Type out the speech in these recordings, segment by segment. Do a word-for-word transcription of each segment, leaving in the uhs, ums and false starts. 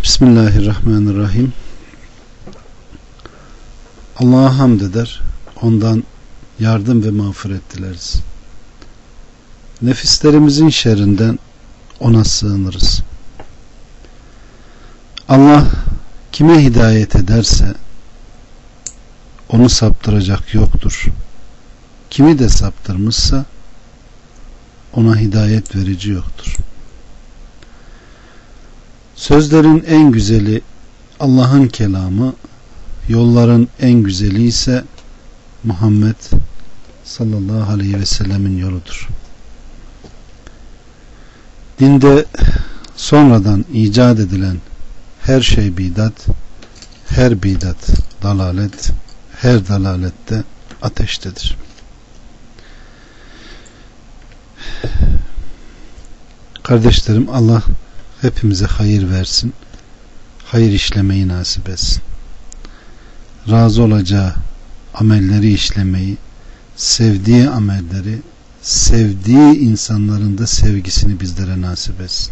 Bismillahirrahmanirrahim. Allah'a hamd eder, ondan yardım ve mağfiret dileriz. Nefislerimizin şerrinden ona sığınırız. Allah kime hidayet ederse onu saptıracak yoktur. Kimi de saptırmışsa ona hidayet verici yoktur. Sözlerin en güzeli Allah'ın kelamı, yolların en güzeli ise Muhammed sallallahu aleyhi ve sellemin yoludur. Dinde sonradan icat edilen her şey bidat, her bidat dalalet, her dalalette ateştedir. Kardeşlerim, Allah hepimize hayır versin, hayır işlemeyi nasip etsin. Razı olacağı amelleri işlemeyi, sevdiği amelleri, sevdiği insanların da sevgisini bizlere nasip etsin.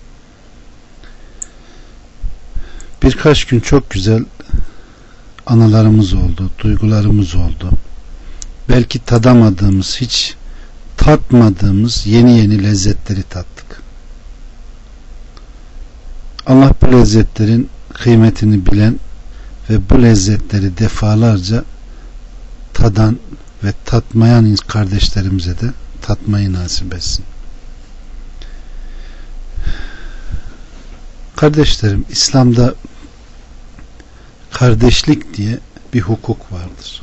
Birkaç gün çok güzel anılarımız oldu, duygularımız oldu. Belki tadamadığımız, hiç tatmadığımız yeni yeni lezzetleri tattık. Allah bu lezzetlerin kıymetini bilen ve bu lezzetleri defalarca tadan ve tatmayan kardeşlerimize de tatmayı nasip etsin. Kardeşlerim, İslam'da kardeşlik diye bir hukuk vardır.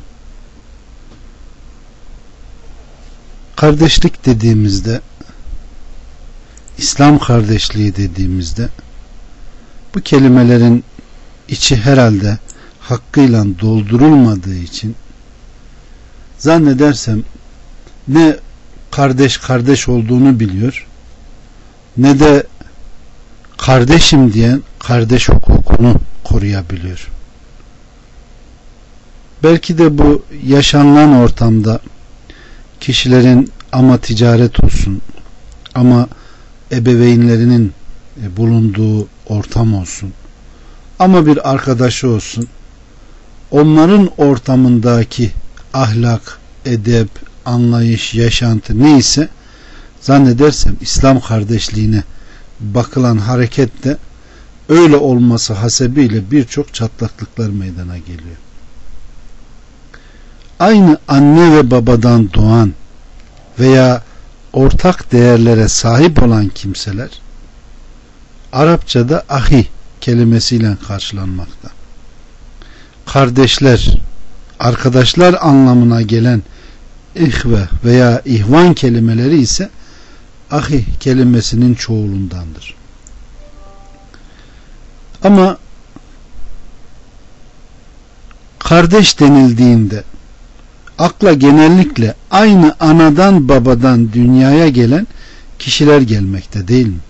Kardeşlik dediğimizde, İslam kardeşliği dediğimizde bu kelimelerin içi herhalde hakkıyla doldurulmadığı için zannedersem ne kardeş kardeş olduğunu biliyor, ne de kardeşim diyen kardeş hukukunu koruyabiliyor. Belki de bu yaşanılan ortamda kişilerin ama ticaret olsun, ama ebeveynlerinin bulunduğu ortam olsun, ama bir arkadaşı olsun, onların ortamındaki ahlak, edep, anlayış, yaşantı neyse, zannedersem İslam kardeşliğine bakılan harekette öyle olması hasebiyle birçok çatlaklıklar meydana geliyor. Aynı anne ve babadan doğan veya ortak değerlere sahip olan kimseler Arapçada ahi kelimesiyle karşılanmakta. Kardeşler, arkadaşlar anlamına gelen ihve veya ihvan kelimeleri ise ahi kelimesinin çoğulundandır. Ama kardeş denildiğinde akla genellikle aynı anadan babadan dünyaya gelen kişiler gelmekte, değil mi?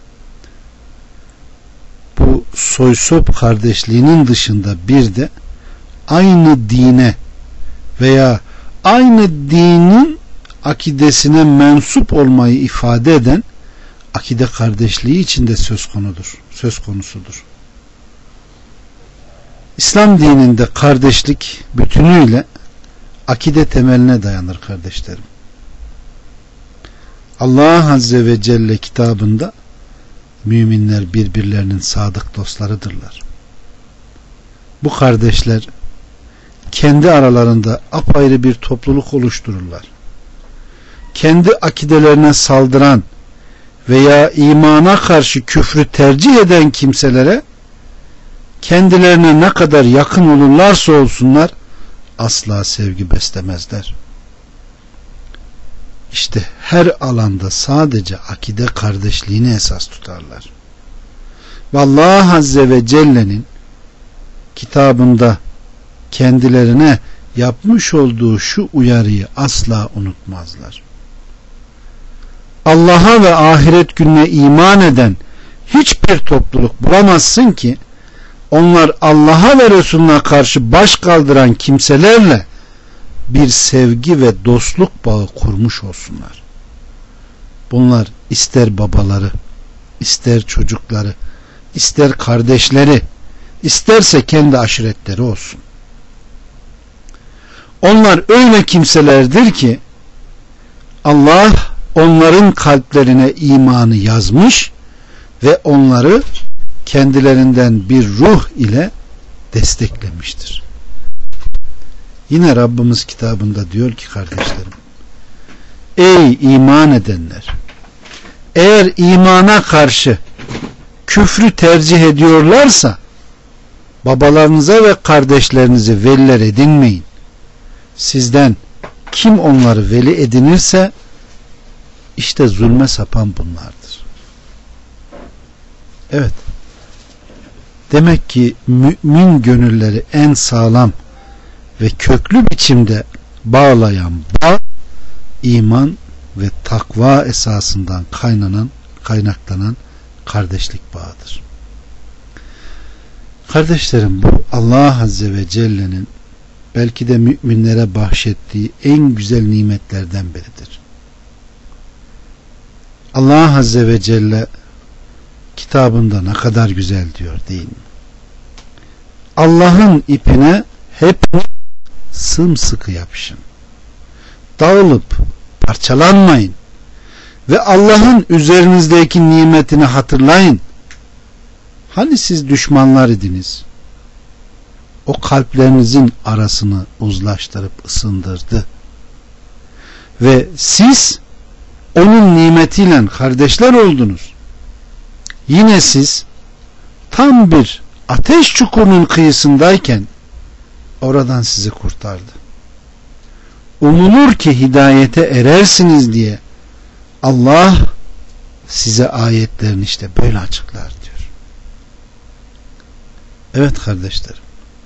Bu soy-sop kardeşliğinin dışında bir de aynı dine veya aynı dinin akidesine mensup olmayı ifade eden akide kardeşliği içinde söz konudur, söz konusudur. İslam dininde kardeşlik bütünüyle akide temeline dayanır kardeşlerim. Allah Azze ve Celle kitabında müminler birbirlerinin sadık dostlarıdırlar. Bu kardeşler kendi aralarında apayrı bir topluluk oluştururlar. Kendi akidelerine saldıran veya imana karşı küfrü tercih eden kimselere kendilerine ne kadar yakın olurlarsa olsunlar asla sevgi beslemezler. İşte her alanda sadece akide kardeşliğini esas tutarlar. Ve Allah Azze ve Celle'nin kitabında kendilerine yapmış olduğu şu uyarıyı asla unutmazlar. Allah'a ve ahiret gününe iman eden hiçbir topluluk bulamazsın ki onlar Allah'a ve Resulüne karşı baş kaldıran kimselerle bir sevgi ve dostluk bağı kurmuş olsunlar. Bunlar ister babaları, ister çocukları ister kardeşleri, isterse kendi aşiretleri olsun. Onlar öyle kimselerdir ki Allah onların kalplerine imanı yazmış ve onları kendilerinden bir ruh ile desteklemiştir. Yine Rabbimiz kitabında diyor ki kardeşlerim, ey iman edenler, eğer imana karşı küfrü tercih ediyorlarsa babalarınıza ve kardeşlerinizi veliler edinmeyin. Sizden kim onları veli edinirse işte zulme sapan bunlardır. Evet. Demek ki mümin gönülleri en sağlam ve köklü biçimde bağlayan bağ, iman ve takva esasından kaynanan, kaynaklanan kardeşlik bağıdır. Kardeşlerim, bu Allah Azze ve Celle'nin belki de müminlere bahşettiği en güzel nimetlerden biridir. Allah Azze ve Celle kitabında ne kadar güzel diyor değil mi? Allah'ın ipine hep sımsıkı yapışın. Dağılıp parçalanmayın. Ve Allah'ın üzerinizdeki nimetini hatırlayın. Hani siz düşmanlar idiniz? O kalplerinizin arasını uzlaştırıp ısındırdı. Ve siz onun nimetiyle kardeşler oldunuz. Yine siz tam bir ateş çukurunun kıyısındayken oradan sizi kurtardı. Umulur ki hidayete erersiniz diye Allah size ayetlerini işte böyle açıklar diyor. Evet kardeşlerim,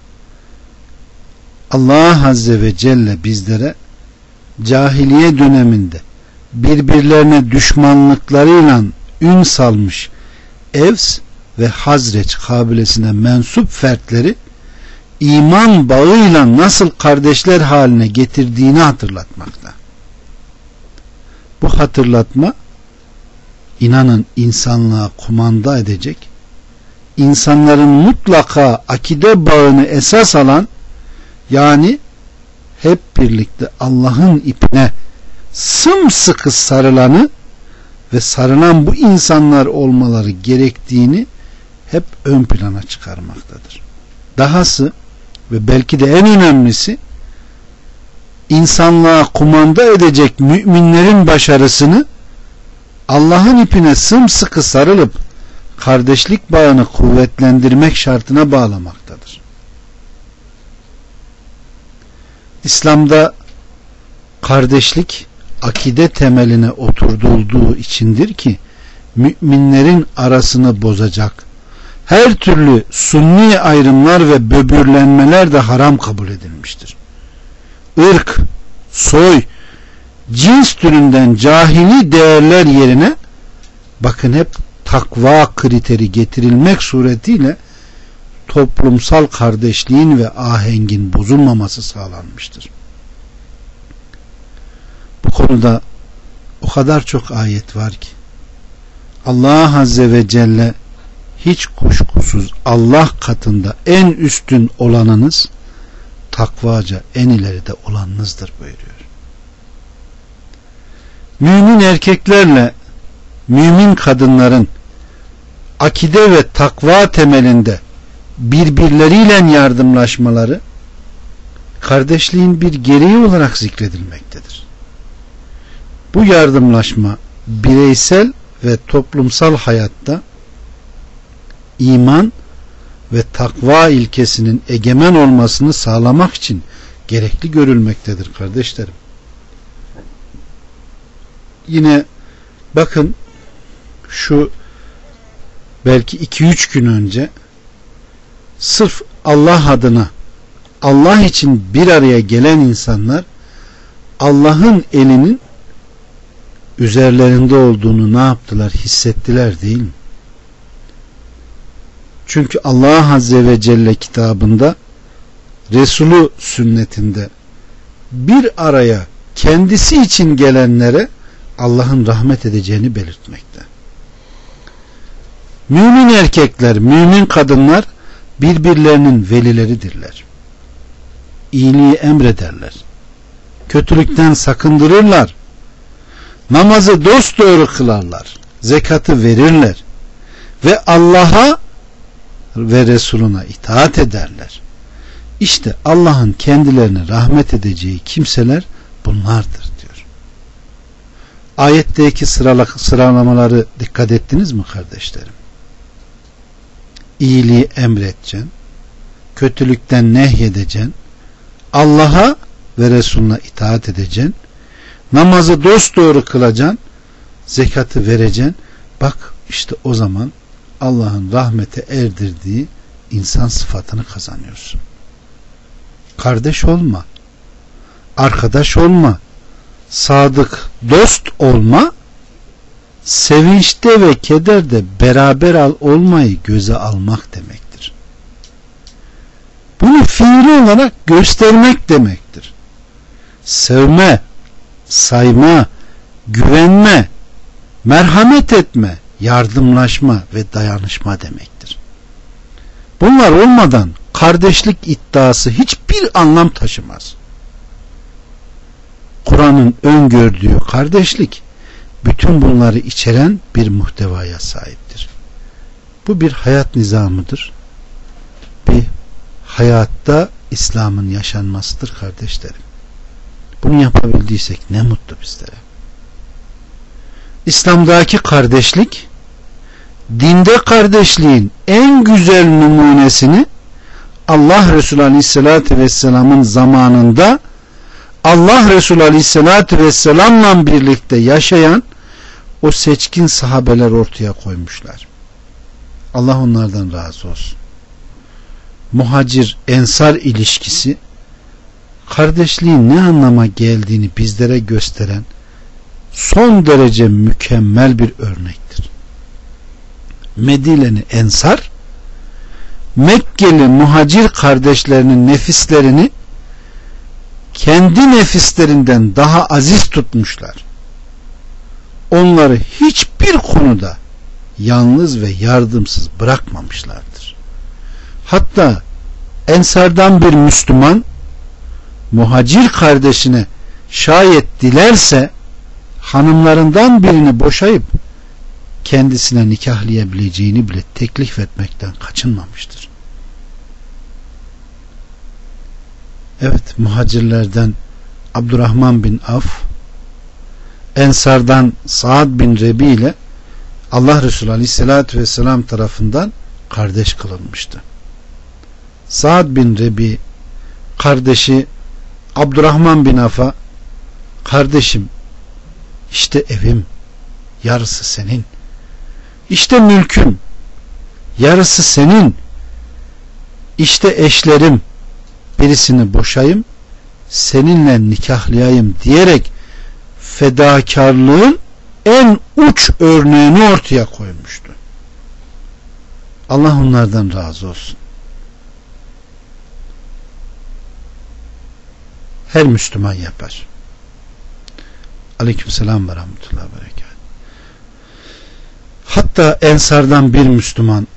Allah Azze ve Celle bizlere cahiliye döneminde birbirlerine düşmanlıklarıyla ün salmış Evs ve Hazreç kabilesine mensup fertleri iman bağıyla nasıl kardeşler haline getirdiğini hatırlatmakta. Bu hatırlatma inanın insanlığa kumanda edecek, insanların mutlaka akide bağını esas alan, yani hep birlikte Allah'ın ipine sımsıkı sarılanı ve sarılan bu insanlar olmaları gerektiğini hep ön plana çıkarmaktadır. Dahası ve belki de en önemlisi, insanlığa kumanda edecek müminlerin başarısını Allah'ın ipine sımsıkı sarılıp kardeşlik bağını kuvvetlendirmek şartına bağlamaktadır. İslam'da kardeşlik akide temeline oturtulduğu içindir ki müminlerin arasını bozacak her türlü sunni ayrımlar ve böbürlenmeler de haram kabul edilmiştir. Irk, soy, cins türünden cahili değerler yerine bakın hep takva kriteri getirilmek suretiyle toplumsal kardeşliğin ve ahengin bozulmaması sağlanmıştır. Bu konuda o kadar çok ayet var ki Allah Azze ve Celle hiç kuşkusuz Allah katında en üstün olanınız, takvaca en ileride olanınızdır buyuruyor. Mümin erkeklerle mümin kadınların akide ve takva temelinde birbirleriyle yardımlaşmaları kardeşliğin bir gereği olarak zikredilmektedir. Bu yardımlaşma bireysel ve toplumsal hayatta iman ve takva ilkesinin egemen olmasını sağlamak için gerekli görülmektedir kardeşlerim. Yine bakın şu belki iki üç gün önce sırf Allah adına, Allah için bir araya gelen insanlar Allah'ın elinin üzerlerinde olduğunu ne yaptılar? Hissettiler değil mi? Çünkü Allah Azze ve Celle kitabında, Resulü sünnetinde bir araya kendisi için gelenlere Allah'ın rahmet edeceğini belirtmekte. Mümin erkekler, mümin kadınlar birbirlerinin velileridirler. İyiliği emrederler. Kötülükten sakındırırlar. Namazı dosdoğru kılarlar. Zekatı verirler. Ve Allah'a ve Resuluna itaat ederler. İşte Allah'ın kendilerine rahmet edeceği kimseler bunlardır diyor. Ayetteki sıralamaları dikkat ettiniz mi kardeşlerim? İyiliği emredeceksin, kötülükten nehyedeceksin, Allah'a ve Resuluna itaat edeceksin, namazı dosdoğru kılacaksın, zekatı vereceksin. Bak işte o zaman Allah'ın rahmete erdirdiği insan sıfatını kazanıyorsun. Kardeş olma, arkadaş olma, sadık dost olma, sevinçte ve kederde beraber al olmayı göze almak demektir. Bunu fiili olarak göstermek demektir. Sevme, sayma, güvenme, merhamet etme, yardımlaşma ve dayanışma demektir. Bunlar olmadan kardeşlik iddiası hiçbir anlam taşımaz. Kur'an'ın öngördüğü kardeşlik bütün bunları içeren bir muhtevaya sahiptir. Bu bir hayat nizamıdır. Bir hayatta İslam'ın yaşanmasıdır kardeşlerim. Bunu yapabildiysek ne mutlu bizlere. İslam'daki kardeşlik, dinde kardeşliğin en güzel numunesini Allah Resulü Aleyhisselatü Vesselam'ın zamanında Allah Resulü Aleyhisselatü Vesselam'la birlikte yaşayan o seçkin sahabeler ortaya koymuşlar. Allah onlardan razı olsun. Muhacir ensar ilişkisi kardeşliğin ne anlama geldiğini bizlere gösteren son derece mükemmel bir örnektir. Medine'li ensar Mekkeli muhacir kardeşlerinin nefislerini kendi nefislerinden daha aziz tutmuşlar. Onları hiçbir konuda yalnız ve yardımsız bırakmamışlardır. Hatta ensardan bir Müslüman muhacir kardeşine şayet dilerse hanımlarından birini boşayıp kendisine nikahlayabileceğini bile teklif etmekten kaçınmamıştır. Evet, muhacirlerden Abdurrahman bin Avf, ensardan Saad bin Rebi ile Allah Resulü Aleyhisselatü Vesselam tarafından kardeş kılınmıştı. Saad bin Rebi kardeşi Abdurrahman bin Avf'a, kardeşim işte evim yarısı senin, işte mülküm yarısı senin, işte eşlerim, birisini boşayım seninle nikahlayayım diyerek fedakarlığın en uç örneğini ortaya koymuştu. Allah onlardan razı olsun. Her Müslüman yapar. Aleykümselam ve rahmetullahi ve berekat. Hatta ensardan bir Müslüman,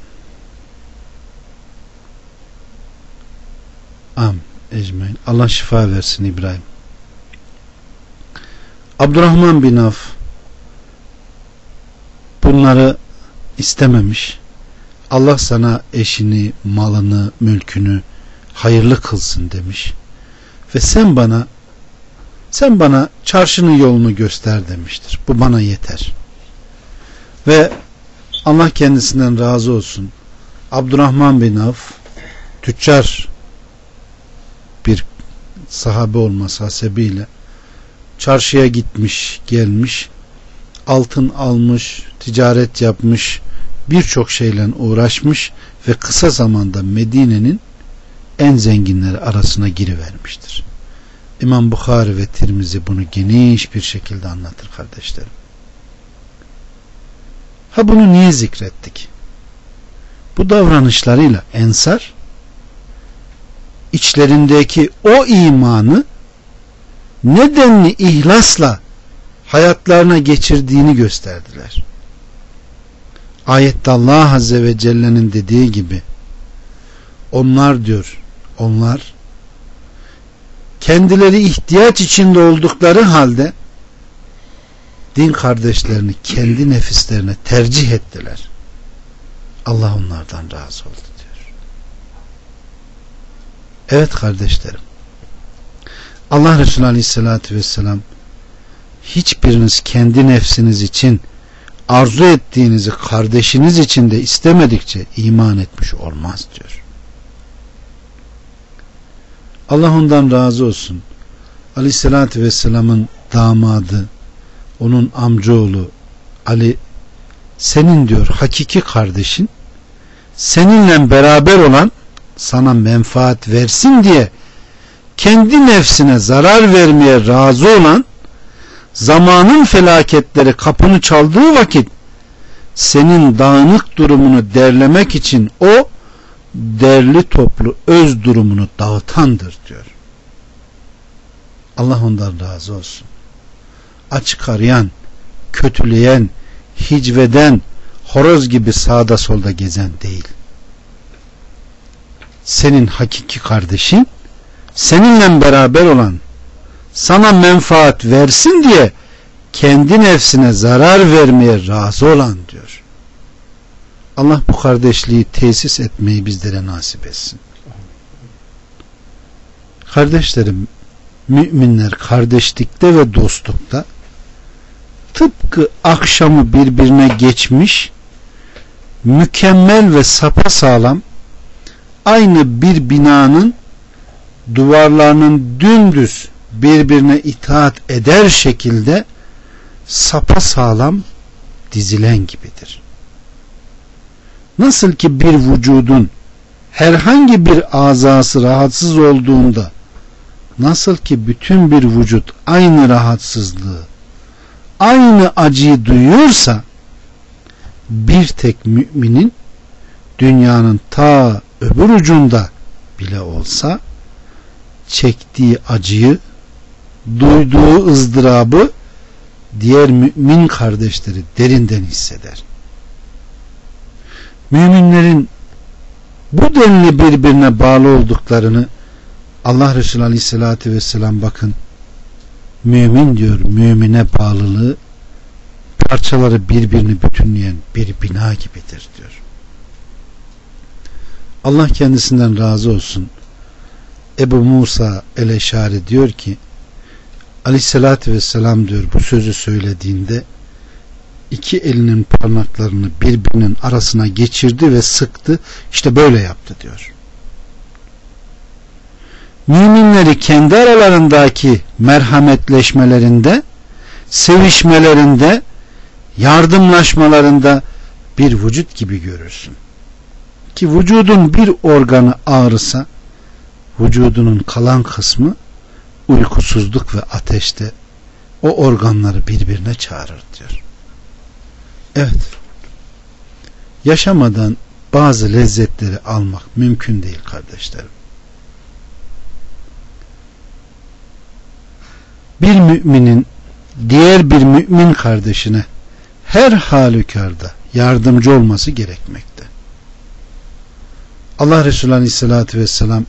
am ecmaîn, Allah şifa versin İbrahim, Abdurrahman bin Avf bunları istememiş. Allah sana eşini, malını, mülkünü hayırlı kılsın demiş. Ve sen bana sen bana çarşının yolunu göster demiştir. Bu bana yeter. Ve Allah kendisinden razı olsun, Abdurrahman bin Avf tüccar bir sahabe olması hasebiyle çarşıya gitmiş, gelmiş, altın almış, ticaret yapmış, birçok şeyle uğraşmış ve kısa zamanda Medine'nin en zenginleri arasına girivermiştir. İmam Bukhari ve Tirmizi bunu geniş bir şekilde anlatır kardeşlerim. Ha, bunu niye zikrettik? Bu davranışlarıyla ensar içlerindeki o imanı nedenli ihlasla hayatlarına geçirdiğini gösterdiler. Ayette Allah Azze ve Celle'nin dediği gibi onlar diyor, onlar kendileri ihtiyaç içinde oldukları halde din kardeşlerini kendi nefislerine tercih ettiler. Allah onlardan razı oldu diyor. Evet kardeşlerim, Allah Resulü Aleyhisselatü Vesselam hiçbiriniz kendi nefsiniz için arzu ettiğinizi kardeşiniz için de istemedikçe iman etmiş olmaz diyor. Allah ondan razı olsun. Aleyhisselatü Vesselam'ın damadı, onun amcaoğlu Ali, senin diyor hakiki kardeşin, seninle beraber olan, sana menfaat versin diye kendi nefsine zarar vermeye razı olan, zamanın felaketleri kapını çaldığı vakit senin dağınık durumunu derlemek için o derli toplu öz durumunu dağıtandır diyor. Allah ondan razı olsun. Açık arayan, kötüleyen, hicveden, horoz gibi sağda solda gezen değil. Senin hakiki kardeşin, seninle beraber olan, sana menfaat versin diye kendi nefsine zarar vermeye razı olan diyor. Allah bu kardeşliği tesis etmeyi bizlere nasip etsin. Kardeşlerim, müminler kardeşlikte ve dostlukta tıpkı akşamı birbirine geçmiş, mükemmel ve sapasağlam, aynı bir binanın duvarlarının dümdüz birbirine itaat eder şekilde sapasağlam dizilen gibidir. Nasıl ki bir vücudun herhangi bir azası rahatsız olduğunda, nasıl ki bütün bir vücut aynı rahatsızlığı, aynı acıyı duyuyorsa, bir tek müminin dünyanın ta öbür ucunda bile olsa çektiği acıyı, duyduğu ızdırabı diğer mümin kardeşleri derinden hisseder. Müminlerin bu denli birbirine bağlı olduklarını Allah Resulü Aleyhisselatü Vesselam, bakın, mümin diyor, mümine bağlılığı parçaları birbirini bütünleyen bir bina gibidir diyor. Allah kendisinden razı olsun. Ebu Musa el-Eşari diyor ki, Aleyhisselatü Vesselam diyor bu sözü söylediğinde iki elinin parmaklarını birbirinin arasına geçirdi ve sıktı. İşte böyle yaptı diyor. Müminleri kendi aralarındaki merhametleşmelerinde, sevişmelerinde, yardımlaşmalarında bir vücut gibi görürsün. Ki vücudun bir organı ağrısa, vücudunun kalan kısmı uykusuzluk ve ateşte o organları birbirine çağırır diyor. Evet, yaşamadan bazı lezzetleri almak mümkün değil kardeşlerim. Bir müminin diğer bir mümin kardeşine her halükarda yardımcı olması gerekmekte. Allah Resulü Aleyhisselatü Vesselam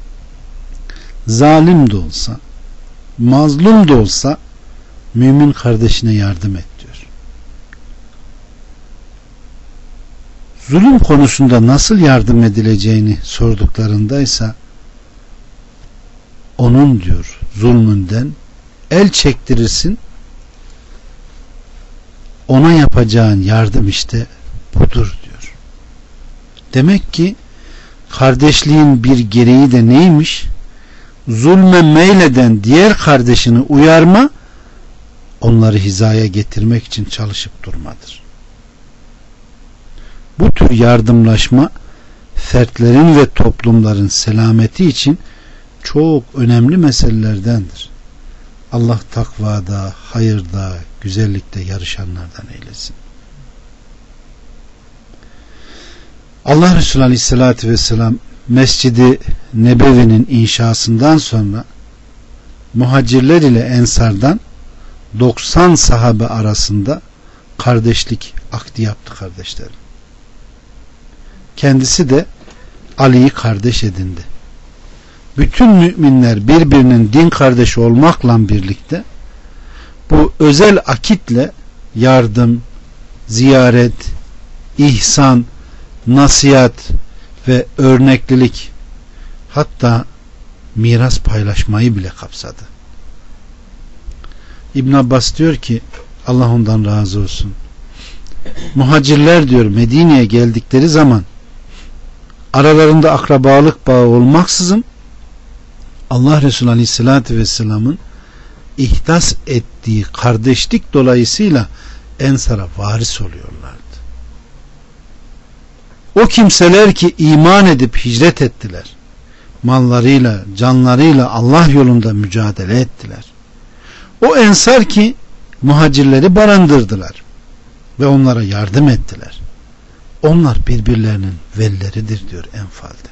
zalim de olsa, mazlum da olsa mümin kardeşine yardım et diyor. Zulüm konusunda nasıl yardım edileceğini sorduklarındaysa onun diyor zulmünden el çektirirsin, ona yapacağın yardım işte budur diyor. Demek ki kardeşliğin bir gereği de neymiş? Zulme meyleden diğer kardeşini uyarma, onları hizaya getirmek için çalışıp durmadır. Bu tür yardımlaşma fertlerin ve toplumların selameti için çok önemli meselelerdendir. Allah takvada, hayırda, güzellikte yarışanlardan eylesin. Allah Resulü Aleyhisselatü Vesselam Mescid-i Nebevi'nin inşasından sonra muhacirler ile ensardan doksan sahabe arasında kardeşlik akdi yaptı kardeşlerim. kendisi de Ali'yi kardeş edindi. Bütün müminler birbirinin din kardeşi olmakla birlikte bu özel akitle yardım, ziyaret, ihsan, nasihat ve örneklilik, hatta miras paylaşmayı bile kapsadı. İbn Abbas diyor ki, Allah ondan razı olsun, muhacirler diyor Medine'ye geldikleri zaman aralarında akrabalık bağı olmaksızın Allah Resulü Aleyhisselatü Vesselam'ın ihdas ettiği kardeşlik dolayısıyla Ensar'a varis oluyorlardı. O kimseler ki iman edip hicret ettiler, mallarıyla, canlarıyla Allah yolunda mücadele ettiler. O Ensar ki muhacirleri barındırdılar ve onlara yardım ettiler. Onlar birbirlerinin velileridir diyor Enfal'de.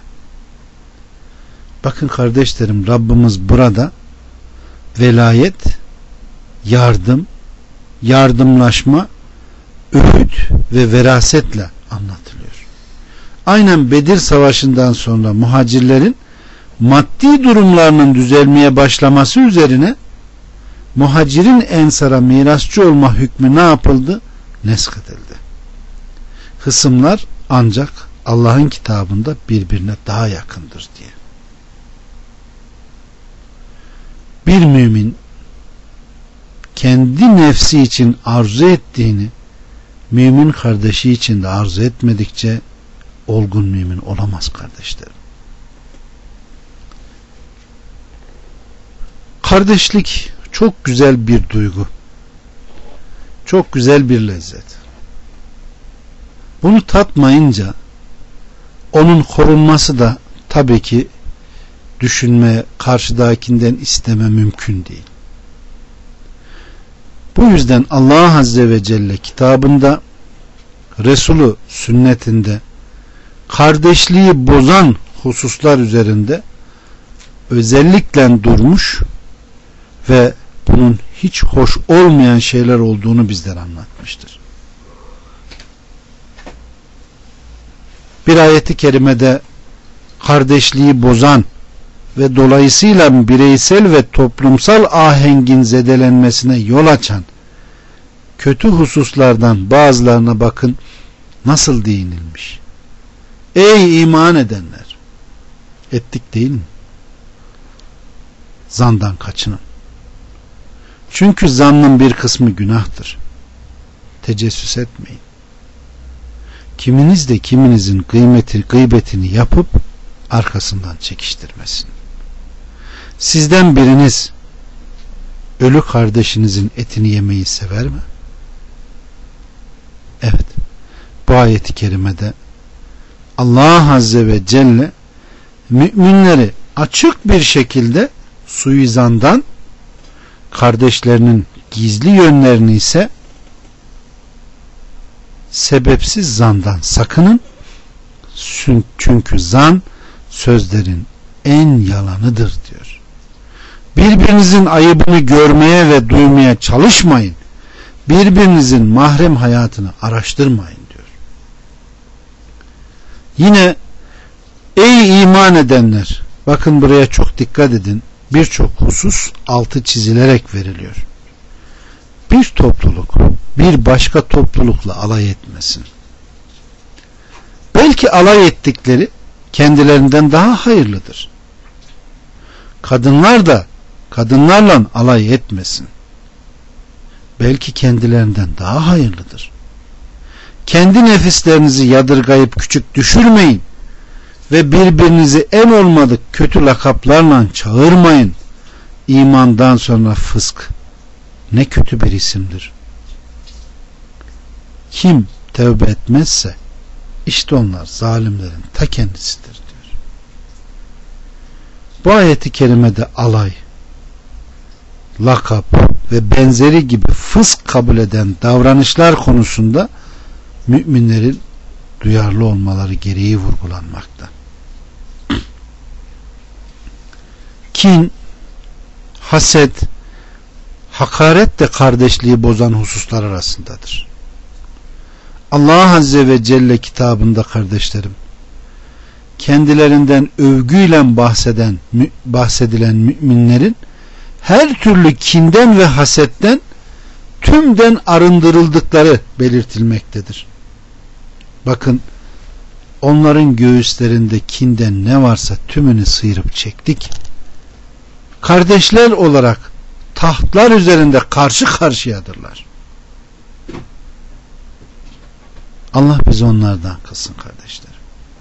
Bakın kardeşlerim, Rabbimiz burada velayet, yardım, yardımlaşma, öğüt ve verasetle anlatılıyor. Aynen Bedir Savaşı'ndan sonra muhacirlerin maddi durumlarının düzelmeye başlaması üzerine muhacirin Ensar'a mirasçı olma hükmü ne yapıldı? Nesk edildi. Hısımlar ancak Allah'ın kitabında birbirine daha yakındır diye. Bir mümin kendi nefsi için arzu ettiğini mümin kardeşi için de arzu etmedikçe olgun mümin olamaz kardeşlerim. Kardeşlik çok güzel bir duygu. Çok güzel bir lezzet. Bunu tatmayınca onun korunması da tabii ki düşünme, karşıdakinden isteme mümkün değil. Bu yüzden Allah Azze ve Celle kitabında, Resulü sünnetinde kardeşliği bozan hususlar üzerinde özellikle durmuş ve bunun hiç hoş olmayan şeyler olduğunu bizlere anlatmıştır. Bir ayeti kerimede kardeşliği bozan ve dolayısıyla bireysel ve toplumsal ahengin zedelenmesine yol açan kötü hususlardan bazılarına bakın nasıl değinilmiş. Ey iman edenler! Ettik değil mi? Zandan kaçının. Çünkü zannın bir kısmı günahtır. Tecessüs etmeyin. Kiminiz de kiminizin kıymeti, gıybetini yapıp arkasından çekiştirmesin. Sizden biriniz ölü kardeşinizin etini yemeyi sever mi? Evet. Bu ayeti kerimede Allah Azze ve Celle müminleri açık bir şekilde suizandan, kardeşlerinin gizli yönlerini ise sebepsiz zandan sakının. Çünkü zan sözlerin en yalanıdır diyor. Birbirinizin ayıbını görmeye ve duymaya çalışmayın. Birbirinizin mahrem hayatını araştırmayın diyor. Yine ey iman edenler, bakın buraya çok dikkat edin. Birçok husus altı çizilerek veriliyor. Bir topluluk bir başka toplulukla alay etmesin. Belki alay ettikleri kendilerinden daha hayırlıdır. Kadınlar da kadınlarla alay etmesin. Belki kendilerinden daha hayırlıdır. Kendi nefislerinizi yadırgayıp küçük düşürmeyin ve birbirinizi en olmadık kötü lakaplarla çağırmayın. İmandan sonra fısk ne kötü bir isimdir. Kim tövbe etmezse işte onlar zalimlerin ta kendisidir diyor. Bu ayeti kerimede alay, lakap ve benzeri gibi fısk kabul eden davranışlar konusunda müminlerin duyarlı olmaları gereği vurgulanmakta. Kin, haset, hakaret de kardeşliği bozan hususlar arasındadır. Allah Azze ve Celle kitabında kardeşlerim kendilerinden övgüyle bahseden, bahsedilen müminlerin her türlü kinden ve hasetten tümden arındırıldıkları belirtilmektedir. Bakın, onların göğüslerinde kinden ne varsa tümünü sıyırıp çektik. Kardeşler olarak tahtlar üzerinde karşı karşıyadırlar. Allah bizi onlardan kılsın kardeşler.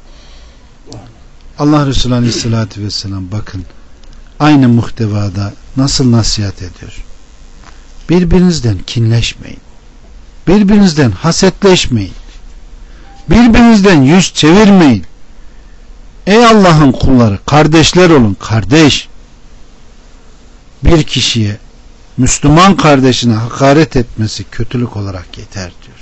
Allah Resulü Aleyhisselatü Vesselam bakın aynı muhtevada nasıl nasihat ediyor. Birbirinizden kinleşmeyin. Birbirinizden hasetleşmeyin. Birbirinizden yüz çevirmeyin. Ey Allah'ın kulları, kardeşler olun, kardeş. Bir kişiye, Müslüman kardeşine hakaret etmesi kötülük olarak yeter diyor.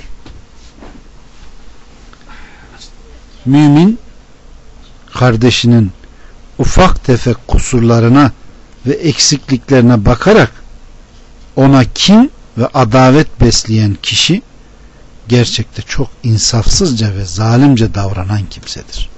Mümin kardeşinin ufak tefek kusurlarına ve eksikliklerine bakarak ona kin ve adavet besleyen kişi gerçekte çok insafsızca ve zalimce davranan kimsedir.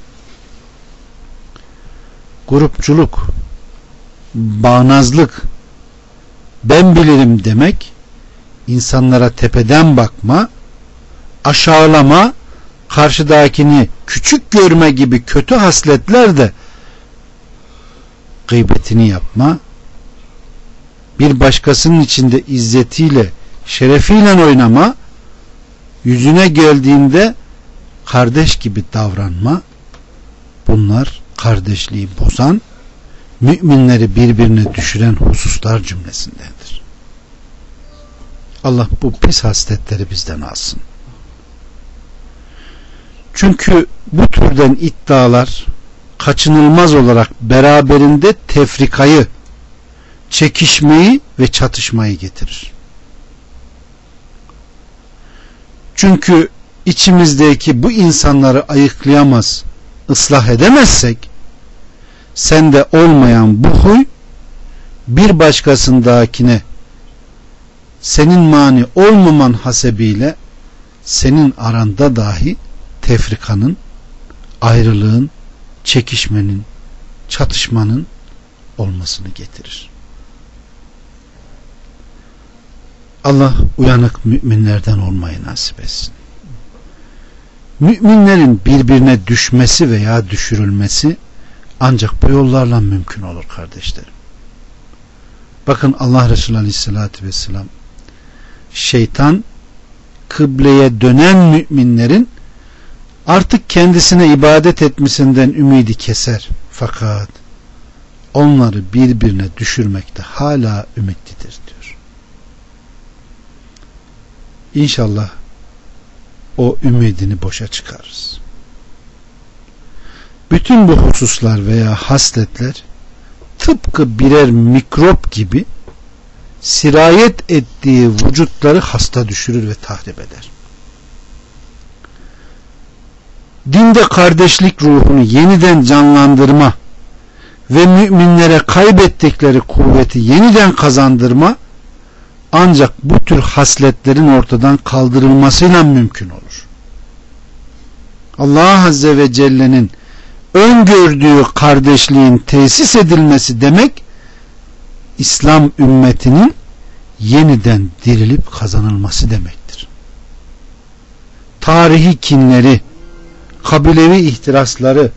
Grupçuluk, bağnazlık, ben bilirim demek, insanlara tepeden bakma, aşağılama, karşıdakini küçük görme gibi kötü hasletler de gıybetini yapma, bir başkasının içinde izzetiyle, şerefiyle oynama, yüzüne geldiğinde kardeş gibi davranma, bunlar kardeşliği bozan, müminleri birbirine düşüren hususlar cümlesindendir. Allah bu pis hasletleri bizden alsın. Çünkü bu türden iddialar kaçınılmaz olarak beraberinde tefrikayı, çekişmeyi ve çatışmayı getirir. Çünkü içimizdeki bu insanları ayıklayamaz, ıslah edemezsek, sende olmayan bu huy bir başkasındakine senin mani olmaman hasebiyle senin aranda dahi tefrikanın, ayrılığın, çekişmenin, çatışmanın olmasını getirir. Allah uyanık müminlerden olmayı nasip etsin. Müminlerin birbirine düşmesi veya düşürülmesi ancak bu yollarla mümkün olur kardeşlerim. Bakın Allah Resulü Aleyhisselatü Vesselam, şeytan kıbleye dönen müminlerin artık kendisine ibadet etmesinden ümidi keser. Fakat onları birbirine düşürmekte hala ümitlidir diyor. İnşallah o ümidini boşa çıkarırız. Bütün bu hususlar veya hasletler tıpkı birer mikrop gibi sirayet ettiği vücutları hasta düşürür ve tahrip eder. Dinde kardeşlik ruhunu yeniden canlandırma ve müminlere kaybettikleri kuvveti yeniden kazandırma ancak bu tür hasletlerin ortadan kaldırılmasıyla mümkün olur. Allah Azze ve Celle'nin öngördüğü kardeşliğin tesis edilmesi demek, İslam ümmetinin yeniden dirilip kazanılması demektir. Tarihi kinleri, kabilevi ihtirasları,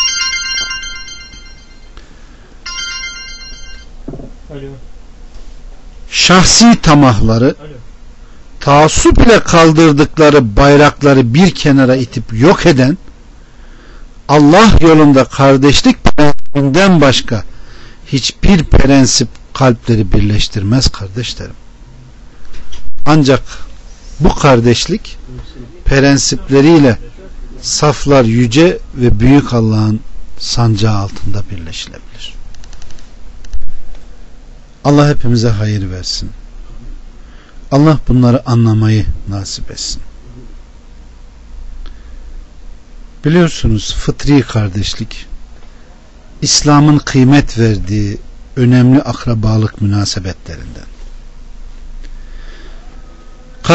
şahsi tamahları, taassup ile kaldırdıkları bayrakları bir kenara itip yok eden, Allah yolunda kardeşlik prensibinden başka hiçbir prensip kalpleri birleştirmez kardeşlerim. Ancak bu kardeşlik prensipleriyle saflar yüce ve büyük Allah'ın sancağı altında birleşilebilir. Allah hepimize hayır versin. Allah bunları anlamayı nasip etsin. Biliyorsunuz fıtri kardeşlik İslam'ın kıymet verdiği önemli akrabalık münasebetlerinden.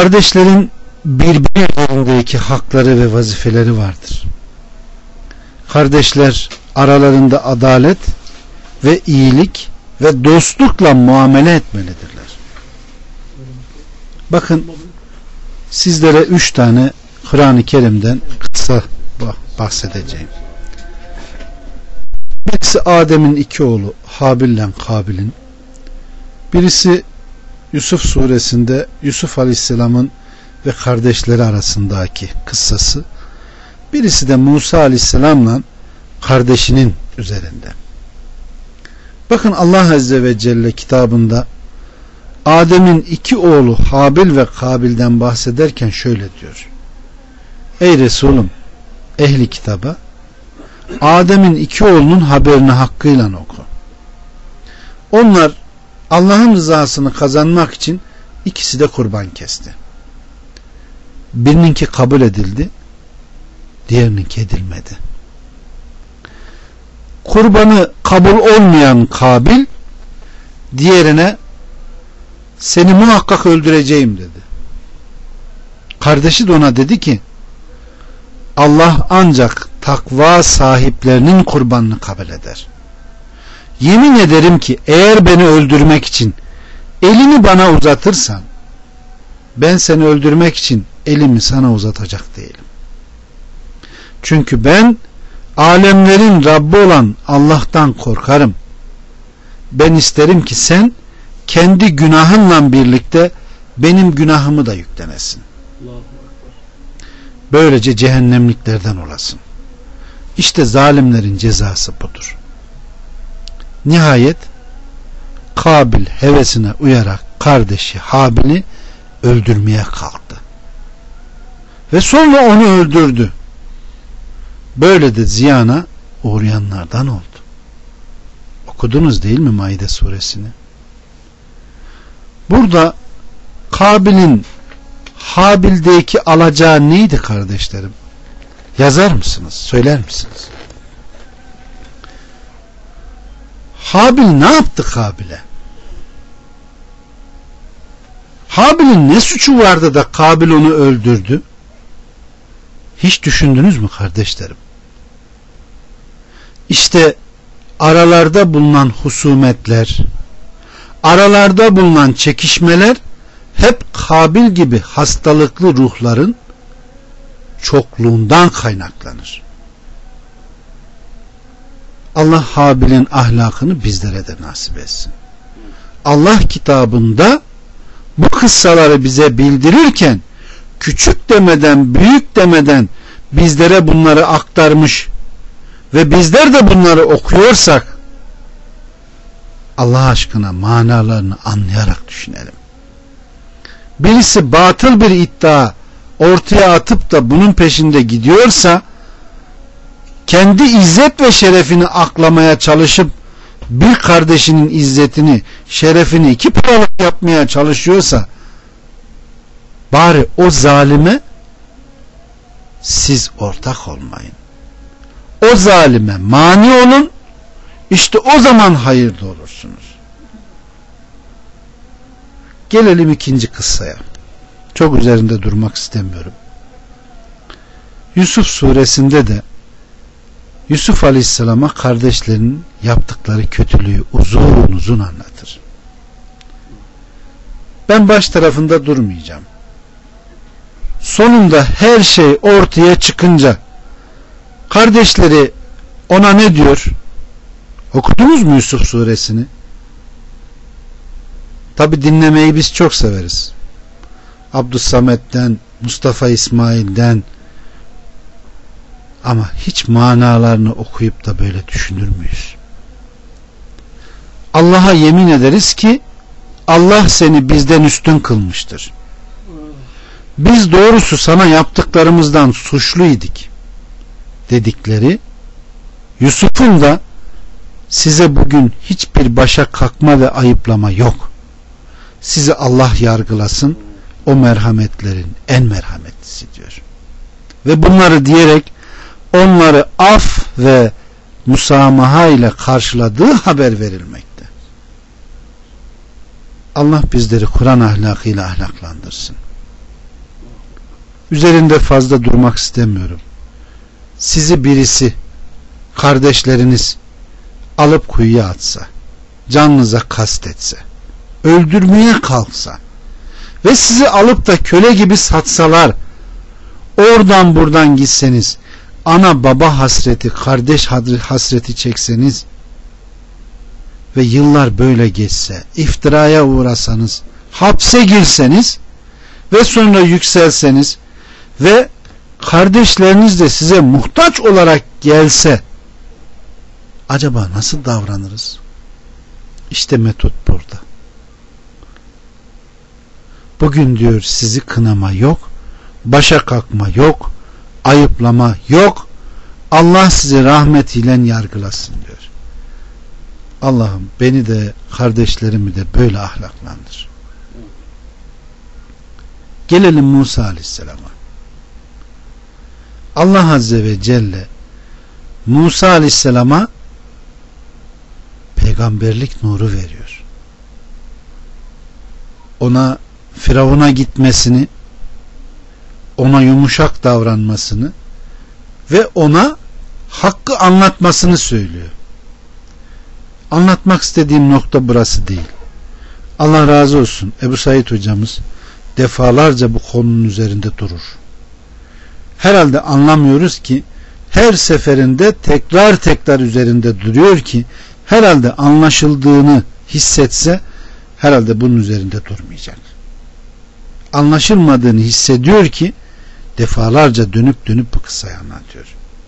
Kardeşlerin birbirlerindeki hakları ve vazifeleri vardır. Kardeşler aralarında adalet ve iyilik ve dostlukla muamele etmelidirler. Bakın sizlere üç tane Kur'an-ı Kerim'den kısa bahsedeceğim. Birisi Adem'in iki oğlu Habil ile Kabil'in. Birisi Yusuf suresinde Yusuf Aleyhisselam'ın ve kardeşleri arasındaki kıssası. Birisi de Musa Aleyhisselam'la kardeşinin üzerinde. Bakın Allah Azze ve Celle kitabında Adem'in iki oğlu Habil ve Kabil'den bahsederken şöyle diyor: Ey Resulüm, ehli kitaba Adem'in iki oğlunun haberini hakkıyla oku. Onlar Allah'ın rızasını kazanmak için ikisi de kurban kesti. Birininki kabul edildi, diğerininki edilmedi. Kurbanı kabul olmayan Kabil diğerine seni muhakkak öldüreceğim dedi. Kardeşi de ona dedi ki Allah ancak takva sahiplerinin kurbanını kabul eder. Yemin ederim ki eğer beni öldürmek için elini bana uzatırsan ben seni öldürmek için elimi sana uzatacak değilim. Çünkü ben alemlerin Rabbi olan Allah'tan korkarım. Ben isterim ki sen kendi günahınla birlikte benim günahımı da yüklenesin. Böylece cehennemliklerden olasın. İşte zalimlerin cezası budur. Nihayet Kabil hevesine uyarak kardeşi Habil'i öldürmeye kalktı. Ve sonra onu öldürdü. Böyle de ziyana uğrayanlardan oldu. Okudunuz değil mi Maide suresini? Burada Kabil'in Habil'deki alacağı neydi kardeşlerim? Yazar mısınız? Söyler misiniz? Habil ne yaptı Kabil'e? Habil'in ne suçu vardı da Kabil onu öldürdü? Hiç düşündünüz mü kardeşlerim? İşte aralarda bulunan husumetler, aralarda bulunan çekişmeler hep Kabil gibi hastalıklı ruhların çokluğundan kaynaklanır. Allah Habil'in ahlakını bizlere de nasip etsin. Allah kitabında bu kıssaları bize bildirirken küçük demeden, büyük demeden bizlere bunları aktarmış ve bizler de bunları okuyorsak Allah aşkına manalarını anlayarak düşünelim. Birisi batıl bir iddia ortaya atıp da bunun peşinde gidiyorsa, kendi izzet ve şerefini aklamaya çalışıp bir kardeşinin izzetini, şerefini iki paralık yapmaya çalışıyorsa, bari o zalime siz ortak olmayın. O zalime mani olun, işte o zaman hayırlı olursunuz. Gelelim ikinci kıssaya. Çok üzerinde durmak istemiyorum. Yusuf suresinde de Yusuf Aleyhisselam'a kardeşlerinin yaptıkları kötülüğü uzun uzun anlatır. Ben baş tarafında durmayacağım. Sonunda her şey ortaya çıkınca kardeşleri ona ne diyor? Okudunuz mu Yusuf suresini? Tabi dinlemeyi biz çok severiz. Abdüssamet'ten, Mustafa İsmail'den, ama hiç manalarını okuyup da böyle düşünür müyüz? Allah'a yemin ederiz ki Allah seni bizden üstün kılmıştır. Biz doğrusu sana yaptıklarımızdan suçluydik dedikleri Yusuf'un da size bugün hiçbir başa kalkma ve ayıplama yok. Sizi Allah yargılasın, o merhametlerin en merhametlisi diyor. Ve bunları diyerek onları af ve musamaha ile karşıladığı haber verilmekte. Allah bizleri Kur'an ahlakıyla ahlaklandırsın. Üzerinde fazla durmak istemiyorum. Sizi birisi kardeşleriniz alıp kuyuya atsa, canınıza kastetse, öldürmeye kalksa ve sizi alıp da köle gibi satsalar, oradan buradan gitseniz, ana baba hasreti, kardeş hasreti çekseniz ve yıllar böyle geçse, iftiraya uğrasanız, hapse girseniz ve sonra yükselseniz ve kardeşleriniz de size muhtaç olarak gelse, acaba nasıl davranırız? İşte metot burada. Bugün diyor sizi kınama yok, başa kalkma yok, ayıplama yok. Allah sizi rahmetiyle yargılasın diyor. Allah'ım beni de kardeşlerimi de böyle ahlaklandır. Gelelim Musa Aleyhisselam'a. Allah Azze ve Celle Musa Aleyhisselam'a peygamberlik nuru veriyor. Ona Firavun'a gitmesini, ona yumuşak davranmasını ve ona hakkı anlatmasını söylüyor. Anlatmak istediğim nokta burası değil. Allah razı olsun. Ebu Said hocamız defalarca bu konunun üzerinde durur. Herhalde anlamıyoruz ki her seferinde tekrar tekrar üzerinde duruyor ki herhalde anlaşıldığını hissetse herhalde bunun üzerinde durmayacak. Anlaşılmadığını hissediyor ki defalarca dönüp dönüp bu kıssayı anlatıyor.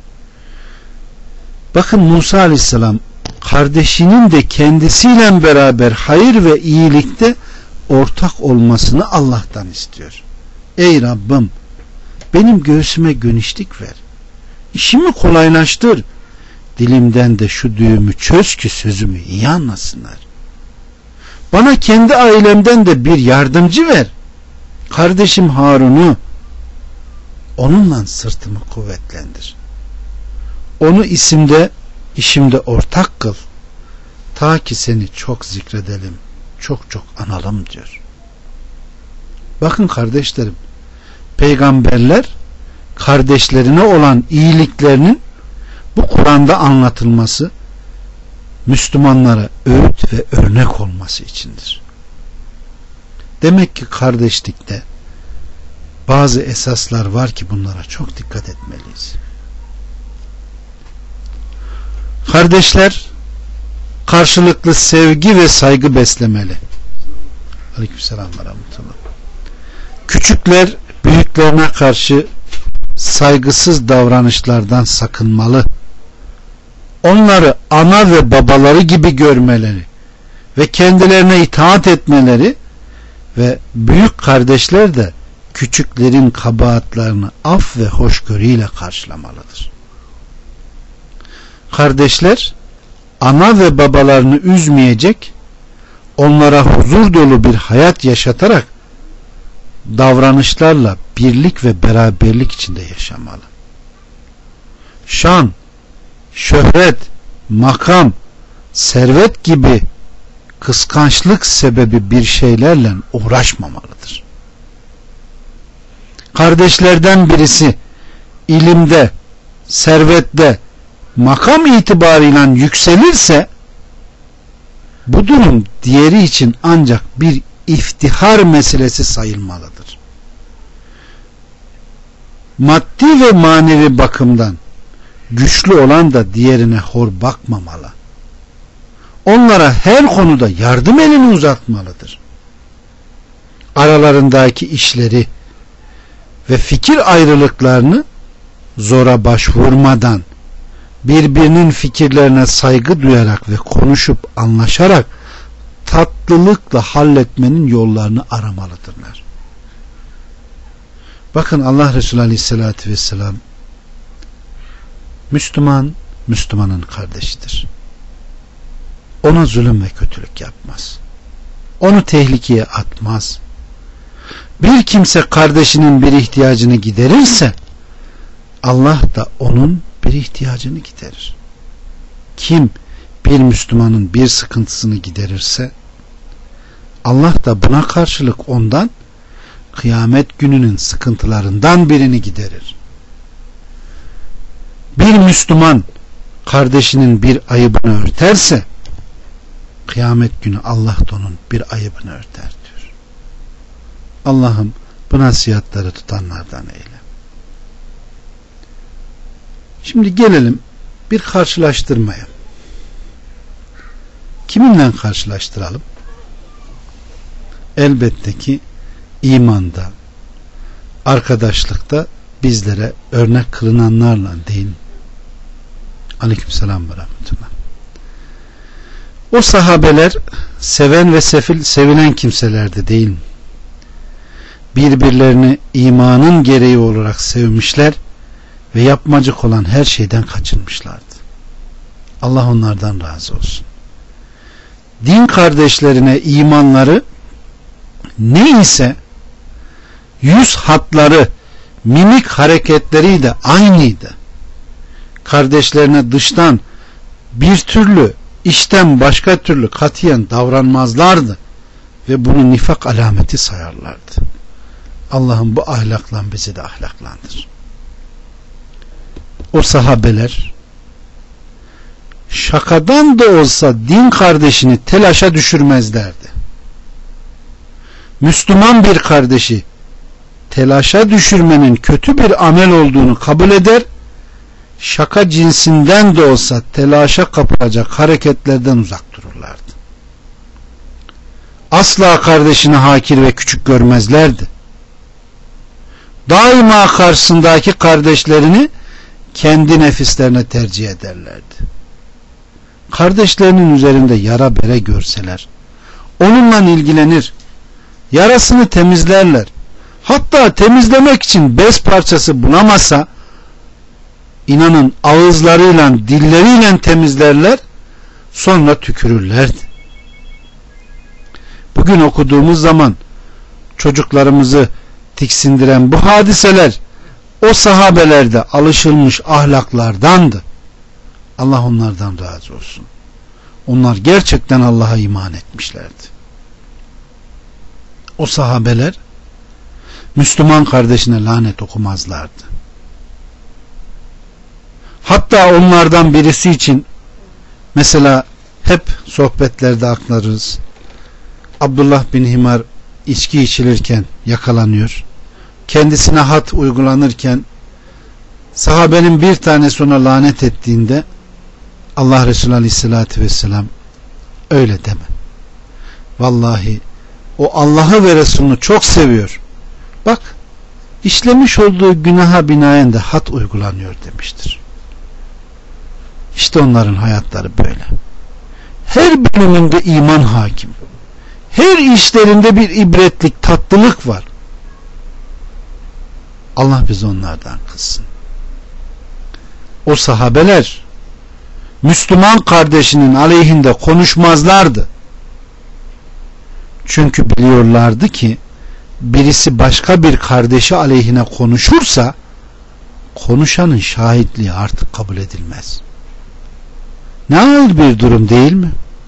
Bakın Musa Aleyhisselam kardeşinin de kendisiyle beraber hayır ve iyilikte ortak olmasını Allah'tan istiyor. Ey Rabbim, benim göğsüme genişlik ver. İşimi kolaylaştır. Dilimden de şu düğümü çöz ki sözümü iyi anlasınlar. Bana kendi ailemden de bir yardımcı ver. Kardeşim Harun'u, onunla sırtımı kuvvetlendir. Onu isimde, işimde ortak kıl. Ta ki seni çok zikredelim, çok çok analım diyor. Bakın kardeşlerim, peygamberler kardeşlerine olan iyiliklerinin bu Kur'an'da anlatılması, Müslümanlara öğüt ve örnek olması içindir. Demek ki kardeşlikte bazı esaslar var ki bunlara çok dikkat etmeliyiz. Kardeşler karşılıklı sevgi ve saygı beslemeli. Aleykümselam ve rahmetullah. Küçükler büyüklerine karşı saygısız davranışlardan sakınmalı. Onları ana ve babaları gibi görmeleri ve kendilerine itaat etmeleri ve büyük kardeşler de küçüklerin kabahatlerini af ve hoşgörüyle karşılamalıdır. Kardeşler ana ve babalarını üzmeyecek, onlara huzur dolu bir hayat yaşatarak davranışlarla birlik ve beraberlik içinde yaşamalı. Şan, şöhret, makam, servet gibi kıskançlık sebebi bir şeylerle uğraşmamalıdır. Kardeşlerden birisi ilimde, servette, makam itibarıyla yükselirse bu durum diğeri için ancak bir iftihar meselesi sayılmalıdır. Maddi ve manevi bakımdan güçlü olan da diğerine hor bakmamalı. Onlara her konuda yardım elini uzatmalıdır. Aralarındaki işleri ve fikir ayrılıklarını zora başvurmadan birbirinin fikirlerine saygı duyarak ve konuşup anlaşarak tatlılıkla halletmenin yollarını aramalıdırlar. Bakın Allah Resulü Aleyhisselatü Vesselam Müslüman, Müslümanın kardeşidir. Ona zulüm ve kötülük yapmaz. Onu tehlikeye atmaz. Bir kimse kardeşinin bir ihtiyacını giderirse Allah da onun bir ihtiyacını giderir. Kim bir Müslümanın bir sıkıntısını giderirse Allah da buna karşılık ondan kıyamet gününün sıkıntılarından birini giderir. Bir Müslüman kardeşinin bir ayıbını örterse, kıyamet günü Allah da onun bir ayıbını örter diyor. Allah'ım bu nasihatları tutanlardan eyle. Şimdi gelelim bir karşılaştırmaya. Kiminle karşılaştıralım? Elbette ki imanda, arkadaşlıkta bizlere örnek kılınanlarla değil. Aleykümselam ve rahmetullah. O sahabeler seven ve sefil, sevilen kimselerdi değil mi? Birbirlerini imanın gereği olarak sevmişler ve yapmacık olan her şeyden kaçınmışlardı. Allah onlardan razı olsun. Din kardeşlerine imanları ne ise yüz hatları, mimik hareketleri de aynıydı. Kardeşlerine dıştan bir türlü, içten başka türlü katiyen davranmazlardı ve bunu nifak alameti sayarlardı. Allah'ım bu ahlakla bizi de ahlaklandır. O sahabeler şakadan da olsa din kardeşini telaşa düşürmezlerdi. Müslüman bir kardeşi telaşa düşürmenin kötü bir amel olduğunu kabul eder, şaka cinsinden de olsa telaşa kapılacak hareketlerden uzak dururlardı. Asla kardeşini hakir ve küçük görmezlerdi. Daima karşısındaki kardeşlerini kendi nefislerine tercih ederlerdi. Kardeşlerinin üzerinde yara bere görseler onunla ilgilenir, yarasını temizlerler. Hatta temizlemek için bez parçası bulamasa inanın ağızlarıyla, dilleriyle temizlerler, sonra tükürürlerdi. Bugün okuduğumuz zaman çocuklarımızı tiksindiren bu hadiseler o sahabelerde alışılmış ahlaklardandı. Allah onlardan razı olsun. Onlar gerçekten Allah'a iman etmişlerdi. O sahabeler Müslüman kardeşine lanet okumazlardı. Hatta onlardan birisi için mesela hep sohbetlerde aklarız. Abdullah bin Himar içki içilirken yakalanıyor. Kendisine had uygulanırken sahabenin bir tanesi ona lanet ettiğinde Allah Resulü Aleyhisselatü Vesselam öyle deme. Vallahi o Allah'ı ve Resulünü çok seviyor. Bak işlemiş olduğu günaha binaen de had uygulanıyor demiştir. İşte onların hayatları böyle. Her bölümünde iman hakim. Her işlerinde bir ibretlik, tatlılık var. Allah bizi onlardan kılsın. O sahabeler Müslüman kardeşinin aleyhinde konuşmazlardı. Çünkü biliyorlardı ki birisi başka bir kardeşi aleyhine konuşursa konuşanın şahitliği artık kabul edilmez. Ne ağır bir durum değil mi?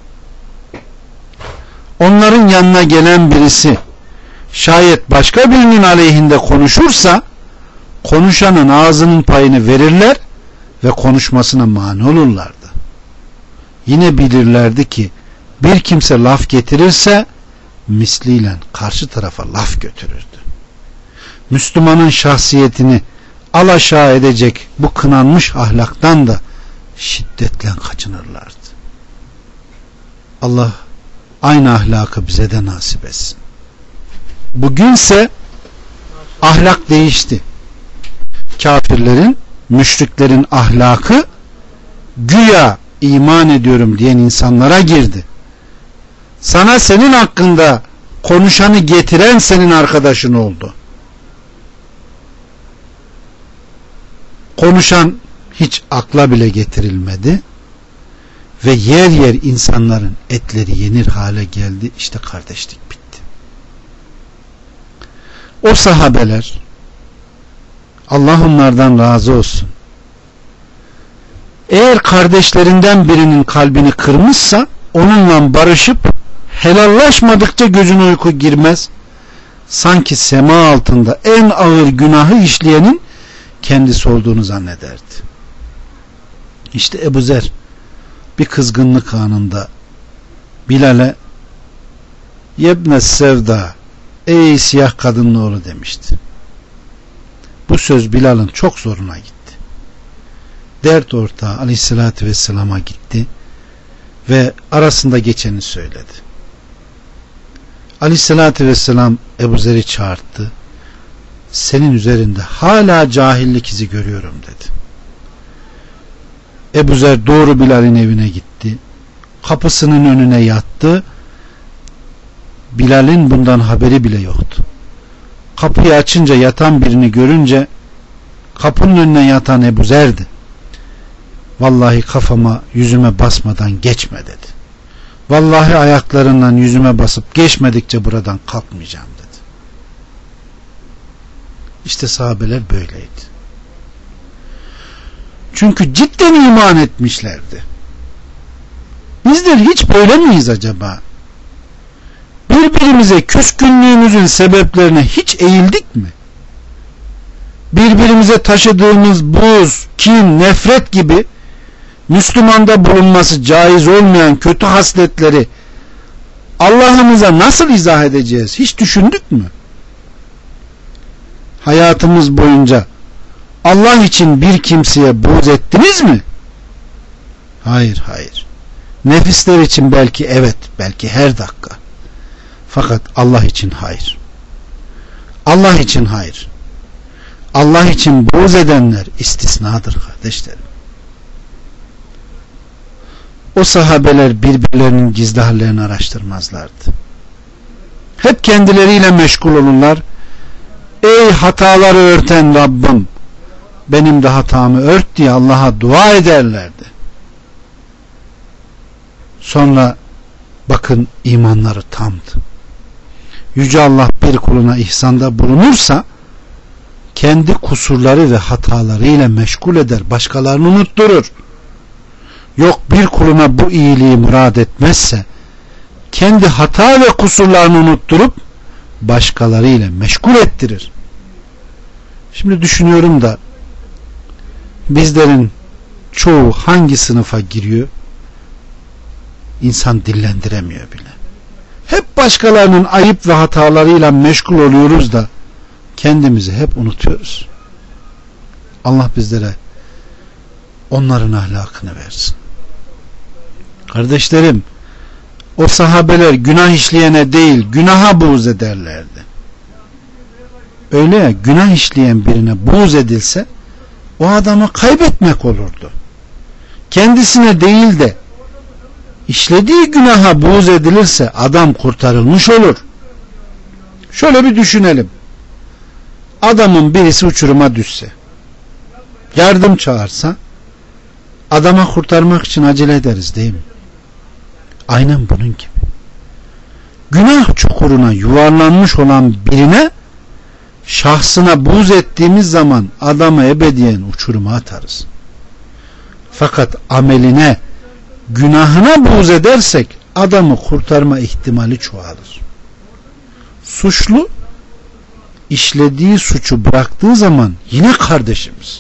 Onların yanına gelen birisi şayet başka birinin aleyhinde konuşursa konuşanın ağzının payını verirler ve konuşmasına mani olurlardı. Yine bilirlerdi ki bir kimse laf getirirse misliyle karşı tarafa laf götürürdü. Müslümanın şahsiyetini alaşağı edecek bu kınanmış ahlaktan da şiddetle kaçınırlardı. Allah aynı ahlakı bize de nasip etsin. Bugünse ahlak değişti. Kafirlerin, müşriklerin ahlakı güya iman ediyorum diyen insanlara girdi. Sana senin hakkında konuşanı getiren senin arkadaşın oldu. Konuşan hiç akla bile getirilmedi ve yer yer insanların etleri yenir hale geldi. İşte kardeşlik bitti. O sahabeler, Allah onlardan razı olsun, eğer kardeşlerinden birinin kalbini kırmışsa onunla barışıp helallaşmadıkça gözüne uyku girmez. Sanki sema altında en ağır günahı işleyenin kendisi olduğunu zannederdi. İşte Ebu Zer bir kızgınlık anında Bilal'e Yebne Sevda, ey siyah kadının oğlu demişti. Bu söz Bilal'ın çok zoruna gitti. Dert ortağı Aleyhisselatü Vesselam'a gitti ve arasında geçeni söyledi. Aleyhisselatü Vesselam Ebu Zer'i çağırdı. Senin üzerinde hala cahillik izi görüyorum dedi. Ebu Zer doğru Bilal'in evine gitti. Kapısının önüne yattı. Bilal'in bundan haberi bile yoktu. Kapıyı açınca yatan birini görünce kapının önüne yatan Ebu Zer'di. Vallahi kafama yüzüme basmadan geçme dedi. Vallahi ayaklarından yüzüme basıp geçmedikçe buradan kalkmayacağım dedi. İşte sahabeler böyleydi. Çünkü cidden iman etmişlerdi. Bizler hiç böyle miyiz acaba? Birbirimize küskünlüğümüzün sebeplerine hiç eğildik mi? Birbirimize taşıdığımız buz, kin, nefret gibi Müslümanda bulunması caiz olmayan kötü hasletleri Allah'ımıza nasıl izah edeceğiz? Hiç düşündük mü? Hayatımız boyunca Allah için bir kimseye buğz ettiniz mi? Hayır, hayır. Nefisler için belki evet, belki her dakika. Fakat Allah için hayır. Allah için hayır. Allah için buğz edenler istisnadır kardeşlerim. O sahabeler birbirlerinin gizli hallerini araştırmazlardı. Hep kendileriyle meşgul olurlar. Ey hataları örten Rabbim, benim de hatamı ört diye Allah'a dua ederlerdi. Sonra bakın imanları tamdı. Yüce Allah bir kuluna ihsanda bulunursa kendi kusurları ve hatalarıyla meşgul eder, başkalarını unutturur. Yok bir kuluna bu iyiliği murad etmezse kendi hata ve kusurlarını unutturup başkalarıyla meşgul ettirir. Şimdi düşünüyorum da bizlerin çoğu hangi sınıfa giriyor? İnsan dillendiremiyor bile. Hep başkalarının ayıp ve hatalarıyla meşgul oluyoruz da kendimizi hep unutuyoruz. Allah bizlere onların ahlakını versin. Kardeşlerim, o sahabeler günah işleyene değil günaha buğz ederlerdi. Öyle ya, günah işleyen birine buğz edilse o adamı kaybetmek olurdu. Kendisine değil de işlediği günaha buğz edilirse adam kurtarılmış olur. Şöyle bir düşünelim. Adamın birisi uçuruma düşse, yardım çağırsa adama kurtarmak için acele ederiz değil mi? Aynen bunun gibi. Günah çukuruna yuvarlanmış olan birine şahsına buğz ettiğimiz zaman adamı ebediyen uçuruma atarız. Fakat ameline, günahına buğz edersek adamı kurtarma ihtimali çoğalır. Suçlu işlediği suçu bıraktığı zaman yine kardeşimiz.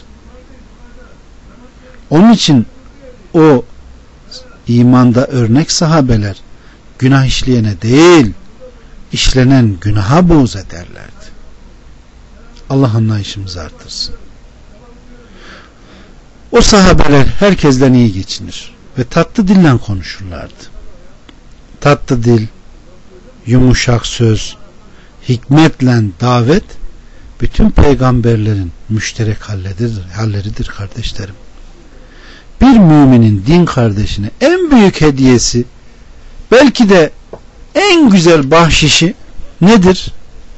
Onun için o imanda örnek sahabeler günah işleyene değil işlenen günaha buğz ederlerdi. Allah anlayışımızı artırsın. O sahabeler herkesten iyi geçinir ve tatlı dille konuşurlardı. Tatlı dil, yumuşak söz, hikmetle davet bütün peygamberlerin müşterek halleridir, halleridir kardeşlerim. Bir müminin din kardeşine en büyük hediyesi, belki de en güzel bahşişi nedir?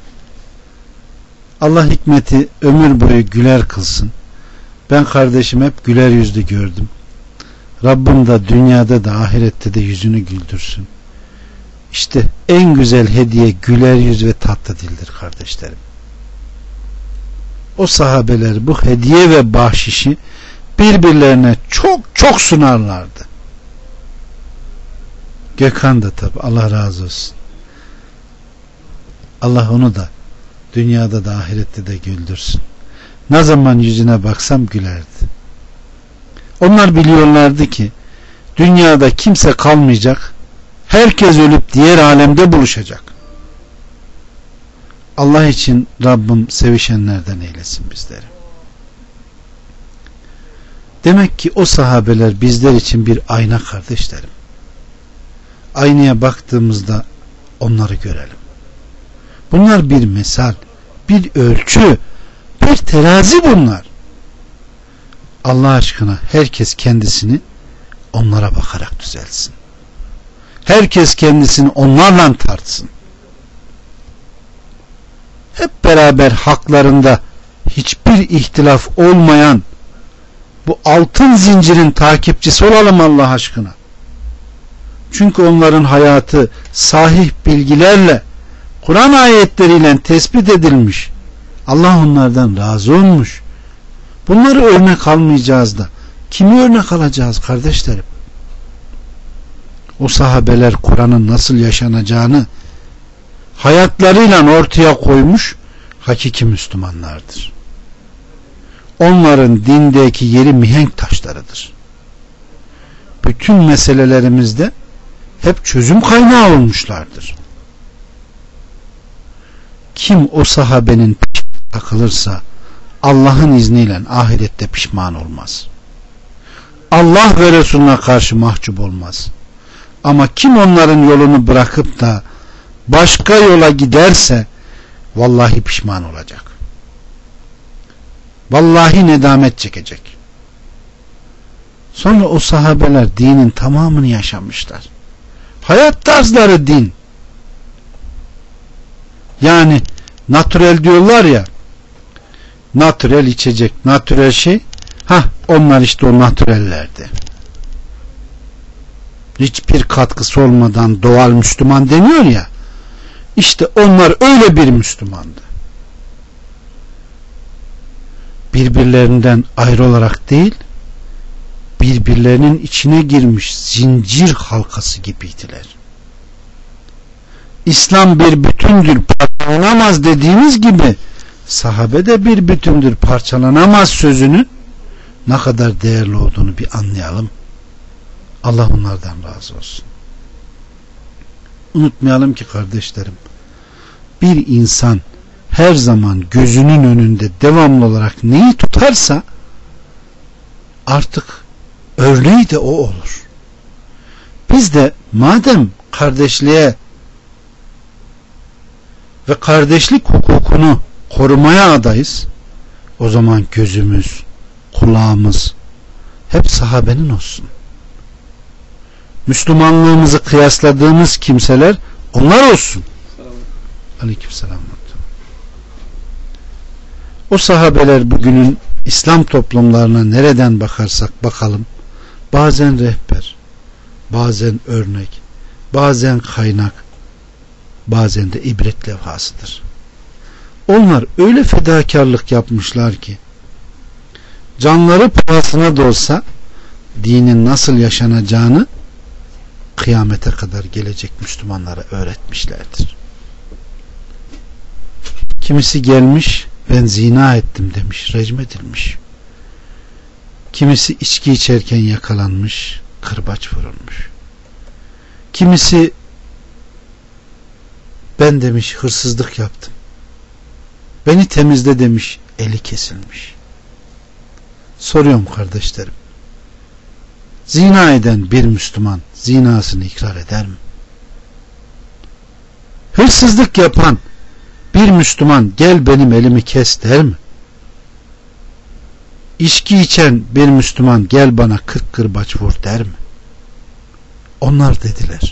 Allah hikmeti ömür boyu güler kılsın. Ben kardeşim hep güler yüzlü gördüm. Rabbim de dünyada da ahirette de yüzünü güldürsün. İşte en güzel hediye güler yüz ve tatlı dildir kardeşlerim. O sahabeler bu hediye ve bahşişi birbirlerine çok çok sunarlardı. Gökhan da tabi, Allah razı olsun. Allah onu da dünyada da ahirette de güldürsün. Ne zaman yüzüne baksam gülerdi. Onlar biliyorlardı ki dünyada kimse kalmayacak, herkes ölüp diğer alemde buluşacak. Allah için Rabbim sevişenlerden eylesin bizleri. Demek ki o sahabeler bizler için bir ayna kardeşlerim. Aynaya baktığımızda onları görelim. Bunlar bir misal, bir ölçü, bir terazi bunlar. Allah aşkına herkes kendisini onlara bakarak düzelsin. Herkes kendisini onlarla tartsın. Hep beraber haklarında hiçbir ihtilaf olmayan bu altın zincirin takipçisi olalım Allah aşkına. Çünkü onların hayatı sahih bilgilerle, Kur'an ayetleriyle tespit edilmiş. Allah onlardan razı olmuş. Bunları örnek almayacağız da kimi örnek alacağız kardeşlerim? O sahabeler Kur'an'ın nasıl yaşanacağını hayatlarıyla ortaya koymuş hakiki Müslümanlardır. Onların dindeki yeri mihenk taşlarıdır. Bütün meselelerimizde hep çözüm kaynağı olmuşlardır. Kim o sahabenin peşine takılırsa Allah'ın izniyle ahirette pişman olmaz. Allah ve Resulüne karşı mahcup olmaz. Ama kim onların yolunu bırakıp da başka yola giderse vallahi pişman olacak. Vallahi nedamet çekecek. Sonra o sahabeler dinin tamamını yaşamışlar. Hayat tarzları din. Yani natürel diyorlar ya, natürel içecek, natürel şey, ha onlar işte o natürellerdi. Hiçbir katkısı olmadan doğal Müslüman deniyor ya, işte onlar öyle bir Müslümandı. Birbirlerinden ayrı olarak değil, birbirlerinin içine girmiş zincir halkası gibiydiler. İslam bir bütündür, parçalanamaz dediğimiz gibi sahabe de bir bütündür, parçalanamaz sözünün ne kadar değerli olduğunu bir anlayalım. Allah onlardan razı olsun. Unutmayalım ki kardeşlerim, bir insan her zaman gözünün önünde devamlı olarak neyi tutarsa artık örneği de o olur. Biz de madem kardeşliğe ve kardeşlik hukukunu korumaya adayız, o zaman gözümüz, kulağımız hep sahabenin olsun. Müslümanlığımızı kıyasladığımız kimseler onlar olsun. Aleykümselam. O sahabeler bugünün İslam toplumlarına nereden bakarsak bakalım, bazen rehber, bazen örnek, bazen kaynak, bazen de ibret levhasıdır. Onlar öyle fedakarlık yapmışlar ki canları pahasına da olsa dinin nasıl yaşanacağını kıyamete kadar gelecek Müslümanlara öğretmişlerdir. Kimisi gelmiş, ben zina ettim demiş, recm edilmiş. Kimisi içki içerken yakalanmış, kırbaç vurulmuş. Kimisi ben demiş hırsızlık yaptım, beni temizle demiş, eli kesilmiş. Soruyorum kardeşlerim, zina eden bir Müslüman zinasını ikrar eder mi? Hırsızlık yapan bir Müslüman gel benim elimi kes der mi? İçki içen bir Müslüman gel bana kırk kırbaç vur der mi? Onlar dediler.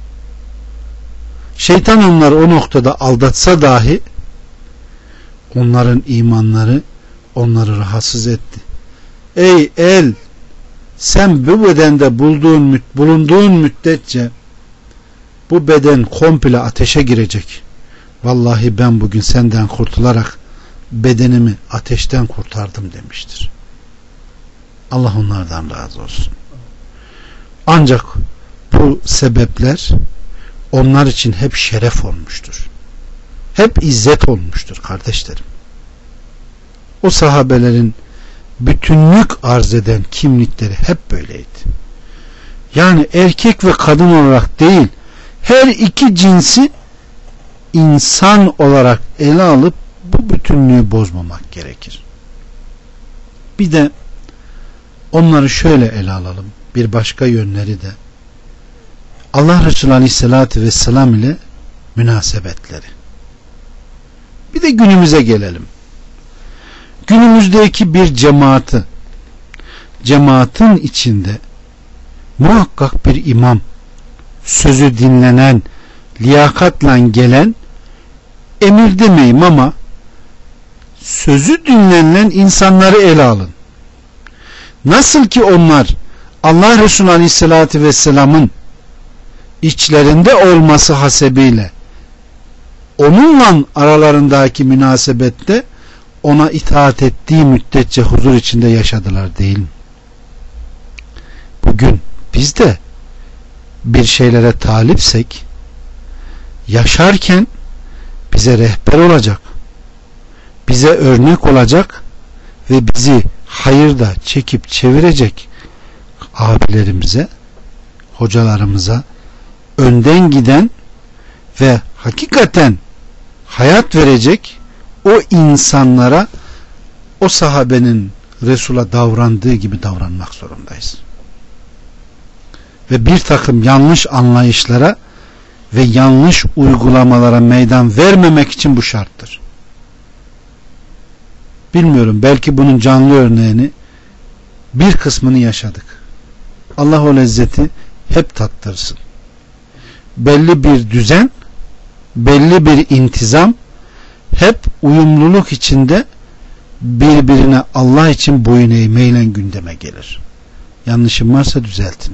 Şeytan onları o noktada aldatsa dahi onların imanları onları rahatsız etti. Ey el, sen bu bedende bulduğun, bulunduğun müddetçe bu beden komple ateşe girecek. Vallahi ben bugün senden kurtularak bedenimi ateşten kurtardım demiştir. Allah onlardan razı olsun. Ancak bu sebepler onlar için hep şeref olmuştur. Hep izzet olmuştur kardeşlerim. O sahabelerin bütünlük arz eden kimlikleri hep böyleydi. Yani erkek ve kadın olarak değil, her iki cinsi insan olarak ele alıp bu bütünlüğü bozmamak gerekir. Bir de onları şöyle ele alalım. Bir başka yönleri de Allah Resulü Aleyhisselatü Vesselam ile münasebetleri. Bir de günümüze gelelim. Günümüzdeki bir cemaati, cemaatin içinde muhakkak bir imam, sözü dinlenen, liyakatla gelen, emir demeyim ama sözü dinlenen insanları ele alın. Nasıl ki onlar Allah Resulü Aleyhisselatü Vesselam'ın içlerinde olması hasebiyle onunla aralarındaki münasebette ona itaat ettiği müddetçe huzur içinde yaşadılar değil mi? Bugün biz de bir şeylere talipsek yaşarken bize rehber olacak, bize örnek olacak ve bizi hayırda çekip çevirecek abilerimize, hocalarımıza önden giden ve hakikaten hayat verecek o insanlara o sahabenin Resul'a davrandığı gibi davranmak zorundayız. Ve bir takım yanlış anlayışlara ve yanlış uygulamalara meydan vermemek için bu şarttır. Bilmiyorum, belki bunun canlı örneğini bir kısmını yaşadık. Allah o lezzeti hep tattırsın. Belli bir düzen, belli bir intizam, hep uyumluluk içinde birbirine Allah için boyun eğmeyle gündeme gelir. Yanlışım varsa düzeltin.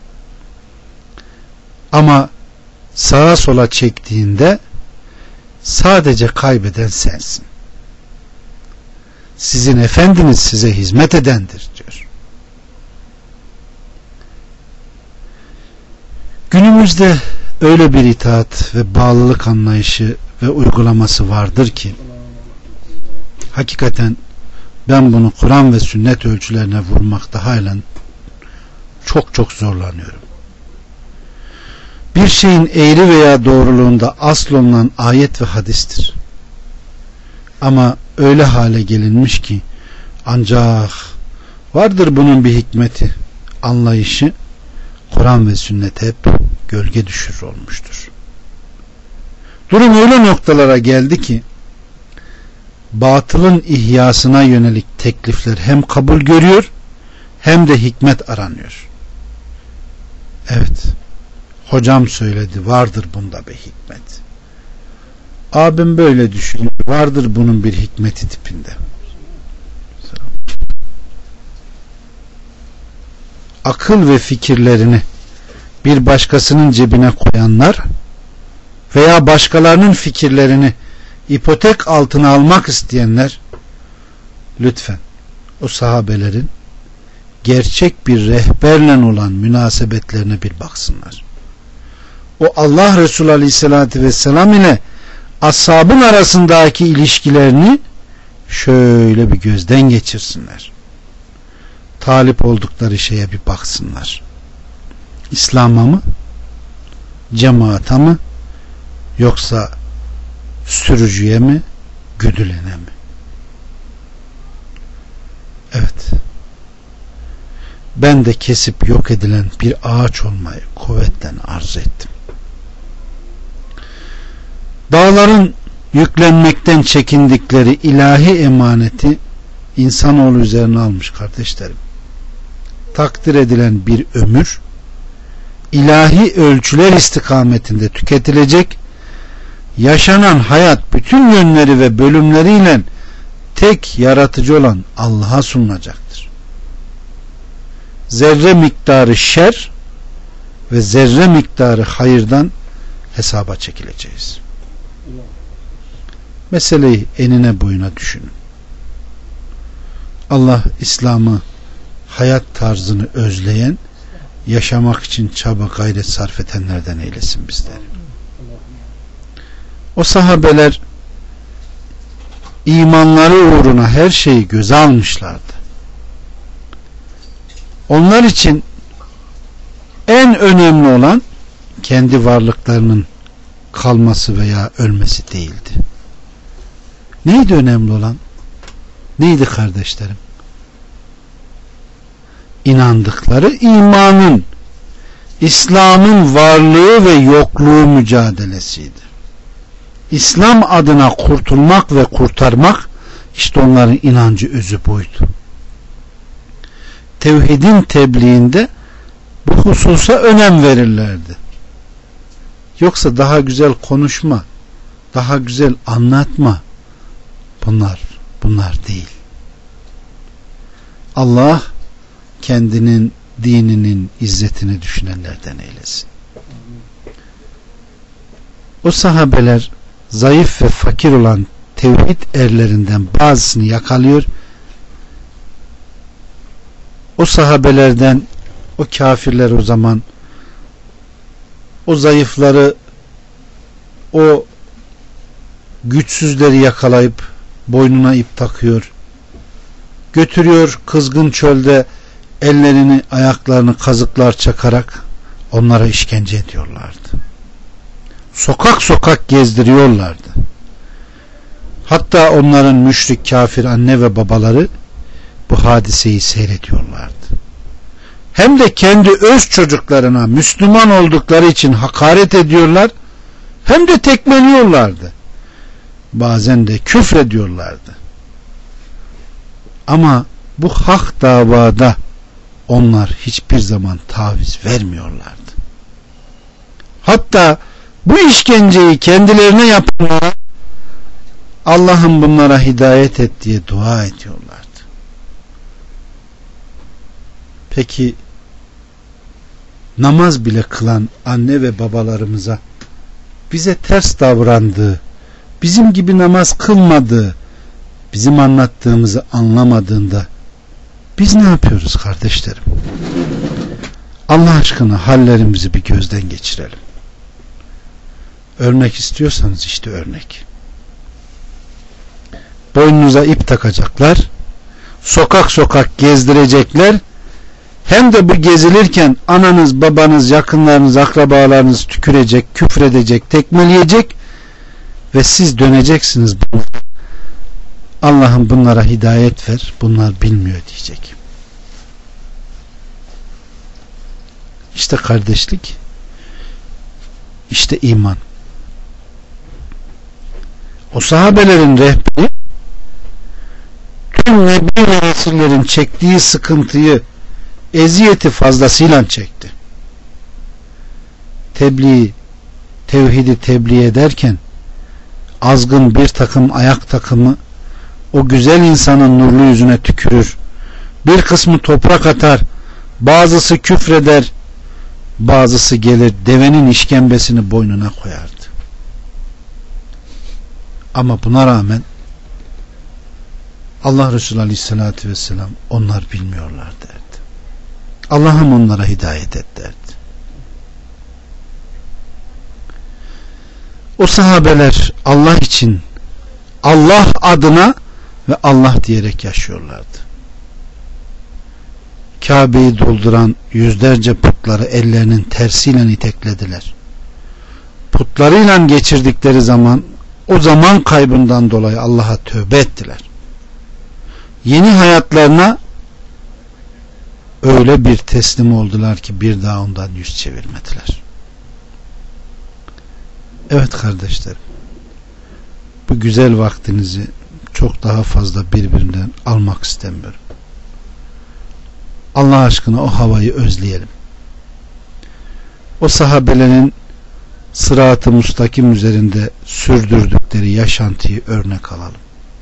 Ama sağa sola çektiğinde sadece kaybeden sensin. Sizin efendiniz size hizmet edendir diyor. Günümüzde öyle bir itaat ve bağlılık anlayışı ve uygulaması vardır ki hakikaten ben bunu Kur'an ve sünnet ölçülerine vurmakta halen çok çok zorlanıyorum. Bir şeyin eğri veya doğruluğunda asıl olunan ayet ve hadistir. Ama öyle hale gelinmiş ki ancak vardır bunun bir hikmeti anlayışı Kur'an ve sünnet hep gölge düşürür olmuştur. Durum öyle noktalara geldi ki batılın ihyasına yönelik teklifler hem kabul görüyor hem de hikmet aranıyor. Evet, hocam söyledi, vardır bunda bir hikmet. Abim böyle düşünüyor, vardır bunun bir hikmeti tipinde. Akıl ve fikirlerini bir başkasının cebine koyanlar veya başkalarının fikirlerini ipotek altına almak isteyenler lütfen o sahabelerin gerçek bir rehberle olan münasebetlerine bir baksınlar. O Allah Resulü Aleyhisselatü Vesselam ile ashabın arasındaki ilişkilerini şöyle bir gözden geçirsinler. Talip oldukları şeye bir baksınlar. İslam'a mı? Cemaata mı? Yoksa sürücüye mi? Güdülene mi? Evet. Ben de kesip yok edilen bir ağaç olmayı kuvvetten arzu ettim. Dağların yüklenmekten çekindikleri ilahi emaneti insanoğlu üzerine almış kardeşlerim. Takdir edilen bir ömür ilahi ölçüler istikametinde tüketilecek, yaşanan hayat bütün yönleri ve bölümleriyle tek yaratıcı olan Allah'a sunulacaktır. Zerre miktarı şer ve zerre miktarı hayırdan hesaba çekileceğiz. Meseleyi enine boyuna düşünün. Allah İslam'ı, hayat tarzını özleyen, yaşamak için çaba gayret sarf edenlerden eylesin bizleri. O sahabeler imanları uğruna her şeyi göze almışlardı. onlar için en önemli olan kendi varlıklarının kalması veya ölmesi değildi. Neydi önemli olan? Neydi kardeşlerim? İnandıkları imanın, İslam'ın varlığı ve yokluğu mücadelesiydi. İslam adına kurtulmak ve kurtarmak, işte onların inancı özü buydu. Tevhidin tebliğinde bu hususa önem verirlerdi. Yoksa daha güzel konuşma, daha güzel anlatma, bunlar bunlar değil. Allah kendinin dininin izzetini düşünenlerden eylesin. O sahabeler zayıf ve fakir olan tevhid erlerinden bazısını yakalıyor. O sahabelerden o kafirler o zaman o zayıfları, o güçsüzleri yakalayıp boynuna ip takıyor. Götürüyor kızgın çölde ellerini ayaklarını kazıklar çakarak onlara işkence ediyorlardı. Sokak sokak gezdiriyorlardı. Hatta onların müşrik kafir anne ve babaları bu hadiseyi seyrediyorlardı. Hem de kendi öz çocuklarına Müslüman oldukları için hakaret ediyorlar, hem de tekmeliyorlardı. Bazen de küfrediyorlardı. Ama bu hak davada onlar hiçbir zaman taviz vermiyorlardı. Hatta bu işkenceyi kendilerine yapanlara Allah'ın bunlara hidayet et diye dua ediyorlardı. Peki namaz bile kılan anne ve babalarımıza bize ters davrandığı, bizim gibi namaz kılmadığı, bizim anlattığımızı anlamadığında biz ne yapıyoruz kardeşlerim? Allah aşkına hallerimizi bir gözden geçirelim. Örnek istiyorsanız işte örnek. Boynunuza ip takacaklar, sokak sokak gezdirecekler, hem de bu gezilirken ananız, babanız, yakınlarınız, akrabalarınız tükürecek, küfredecek, tekmeleyecek ve siz döneceksiniz. Allah'ım bunlara hidayet ver, bunlar bilmiyor diyecek. İşte kardeşlik, işte iman. O sahabelerin rehberi tüm Nebi ve Resullerin çektiği sıkıntıyı, eziyeti fazlasıyla çekti. Tebliğ, tevhidi tebliğ ederken azgın bir takım ayak takımı o güzel insanın nurlu yüzüne tükürür. Bir kısmı toprak atar, bazısı küfreder, bazısı gelir devenin işkembesini boynuna koyardı. Ama buna rağmen Allah Resulü Aleyhisselatü Vesselam onlar bilmiyorlar derdi. Allah'ım onlara hidayet et derdi. O sahabeler Allah için, Allah adına ve Allah diyerek yaşıyorlardı. Kabe'yi dolduran yüzlerce putları ellerinin tersiyle iteklediler. Putlarıyla geçirdikleri zaman, o zaman kaybından dolayı Allah'a tövbe ettiler. Yeni hayatlarına öyle bir teslim oldular ki bir daha ondan yüz çevirmediler. Evet kardeşlerim, bu güzel vaktinizi çok daha fazla birbirinden almak istemiyorum. Allah aşkına o havayı özleyelim. O sahabelerin sırat-ı müstakim üzerinde sürdürdükleri yaşantıyı örnek alalım.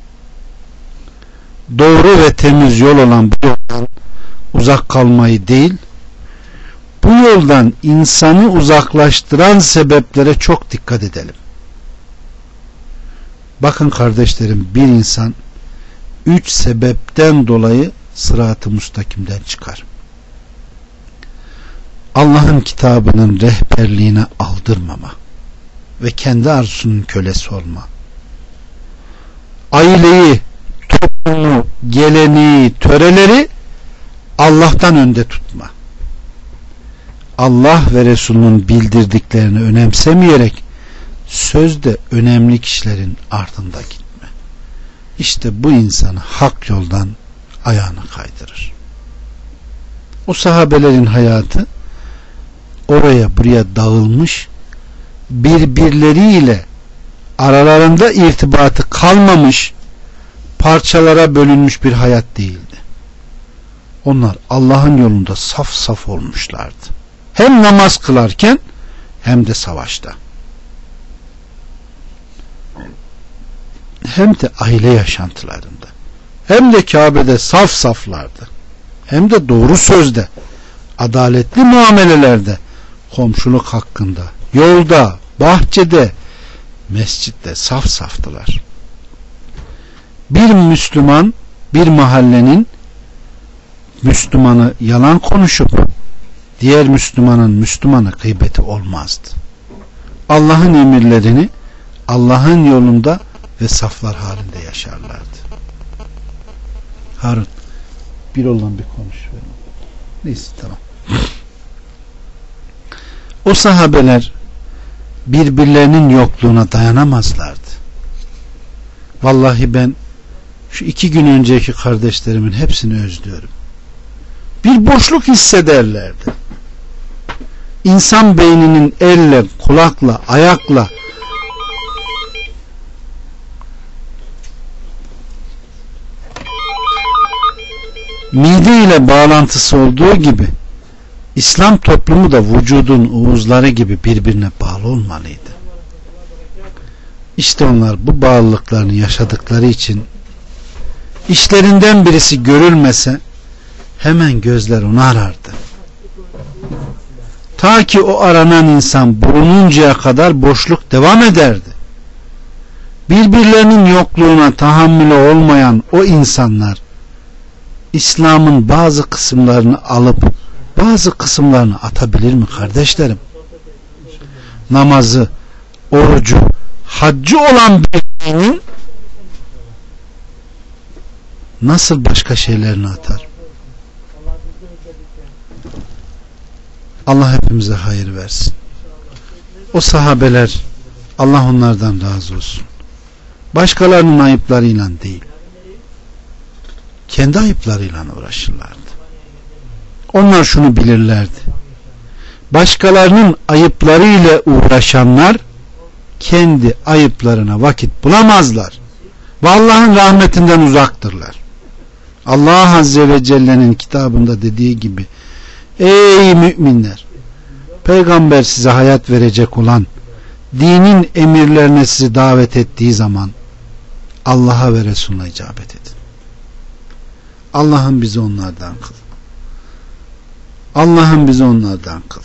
Doğru ve temiz yol olan bu yoldan uzak kalmayı değil, bu yoldan insanı uzaklaştıran sebeplere çok dikkat edelim. Bakın kardeşlerim, bir insan üç sebepten dolayı sırat-ı müstakimden çıkar. Allah'ın kitabının rehberliğine aldırmama ve kendi arzusunun kölesi olma. Aileyi, toplumu, geleneği, töreleri Allah'tan önde tutma. Allah ve Resulünün bildirdiklerini önemsemeyerek sözde önemli kişilerin ardında gitme. İşte bu insanı hak yoldan ayağını kaydırır. O sahabelerin hayatı oraya buraya dağılmış, birbirleriyle aralarında irtibatı kalmamış, parçalara bölünmüş bir hayat değildi. Onlar Allah'ın yolunda saf saf olmuşlardı. Hem namaz kılarken hem de savaşta. Hem de aile yaşantılarında. Hem de Kabe'de saf saflardı. Hem de doğru sözde, adaletli muamelelerde, komşuluk hakkında, yolda, bahçede, mescitte saf saftılar. Bir Müslüman bir mahallenin Müslümanı yalan konuşup diğer Müslümanın Müslümanı gıybeti olmazdı. Allah'ın emirlerini Allah'ın yolunda ve saflar halinde yaşarlardı. Harun, bir olan bir konuş. Neyse, tamam. O sahabeler birbirlerinin yokluğuna dayanamazlardı. Vallahi ben şu iki gün önceki kardeşlerimin hepsini özlüyorum. Bir boşluk hissederlerdi. İnsan beyninin elle, kulakla, ayakla mide ile bağlantısı olduğu gibi İslam toplumu da vücudun uğuzları gibi birbirine bağlı olmalıydı. İşte onlar bu bağlılıklarını yaşadıkları için işlerinden birisi görülmese hemen gözler onu arardı. Ta ki o aranan insan bulununcaya kadar boşluk devam ederdi. Birbirlerinin yokluğuna tahammülü olmayan o insanlar İslam'ın bazı kısımlarını alıp bazı kısımlarını atabilir mi kardeşlerim? Namazı, orucu, haccı olan birinin nasıl başka şeylerini atar? Allah hepimize hayır versin. O sahabeler, Allah onlardan razı olsun, başkalarının ayıplarıyla değil, kendi ayıplarıyla uğraşırlardı. Onlar şunu bilirlerdi: başkalarının ayıplarıyla uğraşanlar kendi ayıplarına vakit bulamazlar ve Allah'ın rahmetinden uzaktırlar. Allah Azze ve Celle'nin kitabında dediği gibi, ey müminler, peygamber size hayat verecek olan, dinin emirlerine sizi davet ettiği zaman Allah'a ve Resulüne icabet edin. Allah'ım bizi onlardan kıl. Allah'ım bizi onlardan kıl.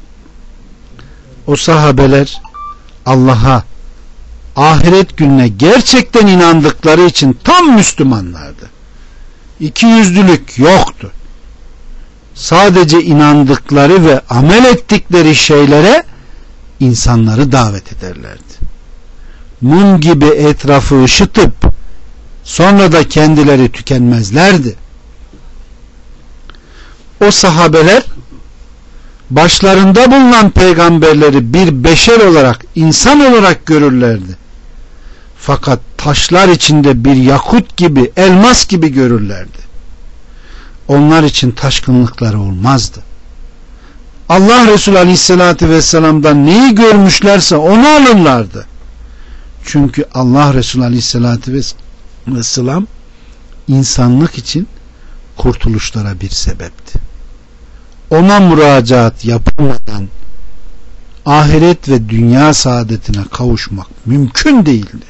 O sahabeler Allah'a, ahiret gününe gerçekten inandıkları için tam Müslümanlardı. İkiyüzlülük yoktu. Sadece inandıkları ve amel ettikleri şeylere insanları davet ederlerdi. Mum gibi etrafı ışıtıp sonra da kendileri tükenmezlerdi. O sahabeler başlarında bulunan peygamberleri bir beşer olarak, insan olarak görürlerdi. Fakat taşlar içinde bir yakut gibi, elmas gibi görürlerdi. Onlar için taşkınlıkları olmazdı. Allah Resulü Aleyhisselatü Vesselam'dan neyi görmüşlerse onu alırlardı. Çünkü Allah Resulü Aleyhisselatü Vesselam insanlık için kurtuluşlara bir sebepti. Ona müracaat yapılmadan ahiret ve dünya saadetine kavuşmak mümkün değildi.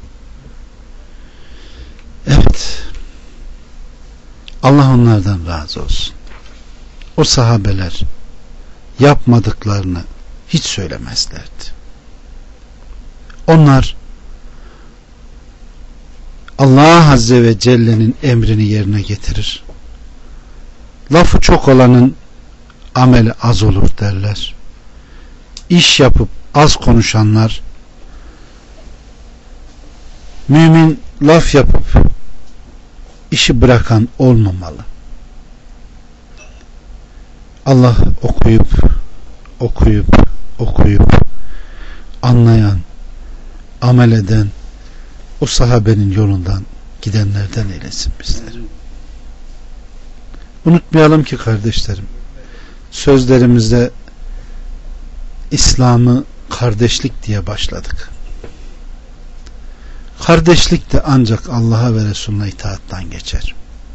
Evet, Allah onlardan razı olsun. O sahabeler yapmadıklarını hiç söylemezlerdi. Onlar Allah Azze ve Celle'nin emrini yerine getirir. Lafı çok olanın ameli az olur derler. İş yapıp az konuşanlar, mümin laf yapıp işi bırakan olmamalı. Allah okuyup okuyup okuyup anlayan, amel eden, o sahabenin yolundan gidenlerden eylesin bizleri. Unutmayalım ki kardeşlerim, sözlerimizde İslam'ı kardeşlik diye başladık. Kardeşlik de ancak Allah'a ve Resulüne itaattan geçer.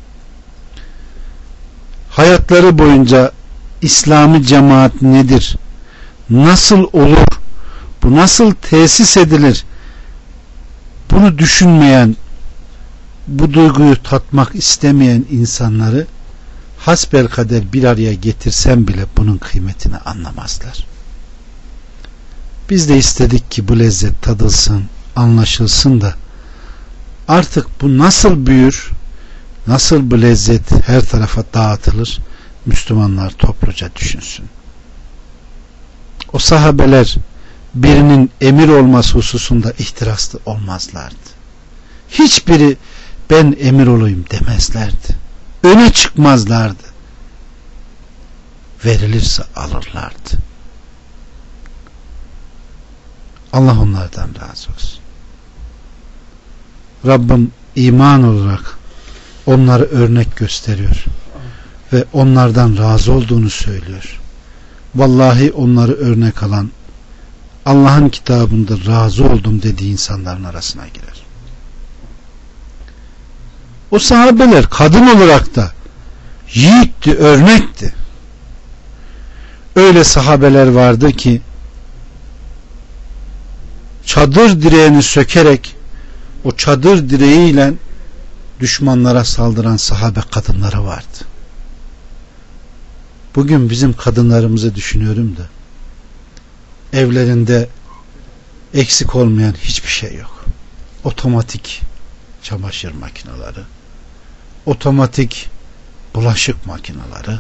Hayatları boyunca İslami cemaat nedir? Nasıl olur? Bu nasıl tesis edilir? Bunu düşünmeyen, bu duyguyu tatmak istemeyen insanları hasbelkader bir araya getirsem bile bunun kıymetini anlamazlar. Biz de istedik ki bu lezzet tadılsın, anlaşılsın da artık bu nasıl büyür, nasıl bu lezzet her tarafa dağıtılır, Müslümanlar topluca düşünsün. O sahabeler birinin emir olması hususunda ihtiraslı olmazlardı. Hiçbiri ben emir olayım demezlerdi. Öne çıkmazlardı. Verilirse alırlardı. Allah onlardan razı olsun. Rabbim iman olarak onları örnek gösteriyor ve onlardan razı olduğunu söylüyor. Vallahi onları örnek alan, Allah'ın kitabında razı oldum dediği insanların arasına girer. O sahabeler kadın olarak da yiğitti, örnekti. Öyle sahabeler vardı ki çadır direğini sökerek o çadır direğiyle düşmanlara saldıran sahabe kadınları vardı. Bugün bizim kadınlarımızı düşünüyorum da evlerinde eksik olmayan hiçbir şey yok. Otomatik çamaşır makineleri, otomatik bulaşık makineleri,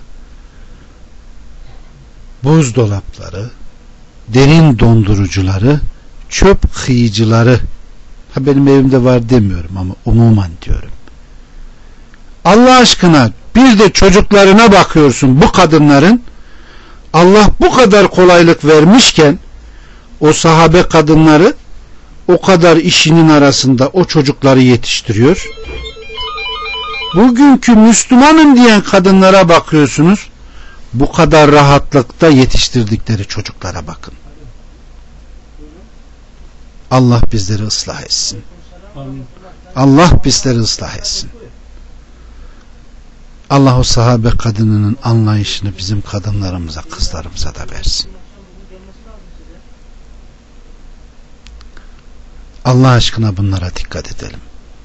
buzdolapları, derin dondurucuları, çöp kıyıcıları, ha benim evimde var demiyorum ama umuman diyorum. Allah aşkına bir de çocuklarına bakıyorsun bu kadınların, Allah bu kadar kolaylık vermişken o sahabe kadınları o kadar işinin arasında o çocukları yetiştiriyor. Bugünkü Müslümanım diyen kadınlara bakıyorsunuz, bu kadar rahatlıkta yetiştirdikleri çocuklara bakın. Allah bizleri ıslah etsin. Allah bizleri ıslah etsin. Allah o sahabe kadınının anlayışını bizim kadınlarımıza, kızlarımıza da versin. Allah aşkına bunlara dikkat edelim.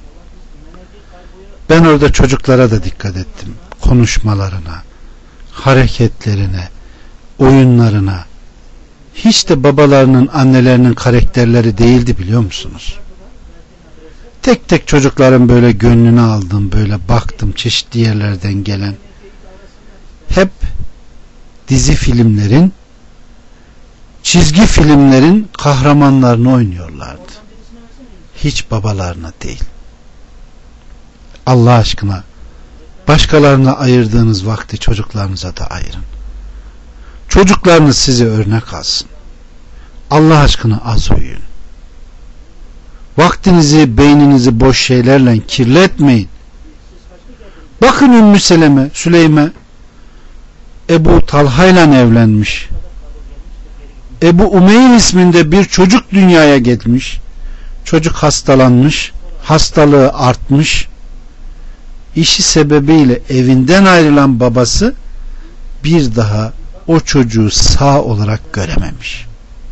Ben orada çocuklara da dikkat ettim. Konuşmalarına, hareketlerine, oyunlarına. Hiç de babalarının, annelerinin karakterleri değildi biliyor musunuz? Tek tek çocukların böyle gönlünü aldım, böyle baktım çeşitli yerlerden gelen. Hep dizi filmlerin, çizgi filmlerin kahramanlarını oynuyorlardı. Hiç babalarına değil. Allah aşkına başkalarına ayırdığınız vakti çocuklarınıza da ayırın. Çocuklarınız size örnek alsın. Allah aşkına az uyuyun. Vaktinizi, beyninizi boş şeylerle kirletmeyin. Bakın Ümmü Seleme, Süleyme Ebu Talha ile evlenmiş. Ebu Umeyr isminde bir çocuk dünyaya gelmiş. Çocuk hastalanmış, hastalığı artmış. İşi sebebiyle evinden ayrılan babası bir daha o çocuğu sağ olarak görememiş.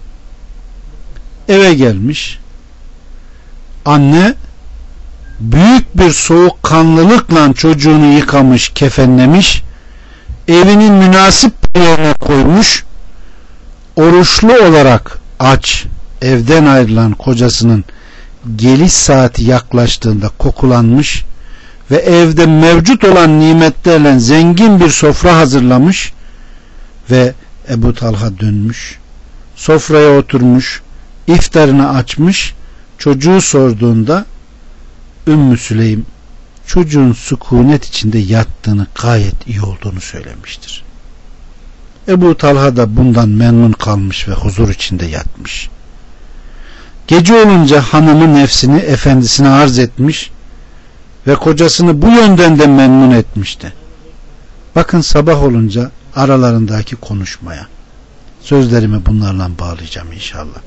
Eve gelmiş. Anne büyük bir soğukkanlılıkla çocuğunu yıkamış, kefenlemiş, evinin münasip yerine koymuş, oruçlu olarak aç, evden ayrılan kocasının geliş saati yaklaştığında kokulanmış ve evde mevcut olan nimetlerle zengin bir sofra hazırlamış ve Ebu Talha dönmüş, sofraya oturmuş, iftarını açmış. Çocuğu sorduğunda Ümmü Süleym çocuğun sükunet içinde yattığını, gayet iyi olduğunu söylemiştir. Ebu Talha da bundan memnun kalmış ve huzur içinde yatmış. Gece olunca hanımı nefsini efendisine arz etmiş ve kocasını bu yönden de memnun etmişti. Bakın sabah olunca aralarındaki konuşmaya. Sözlerimi bunlarla bağlayacağım inşallah.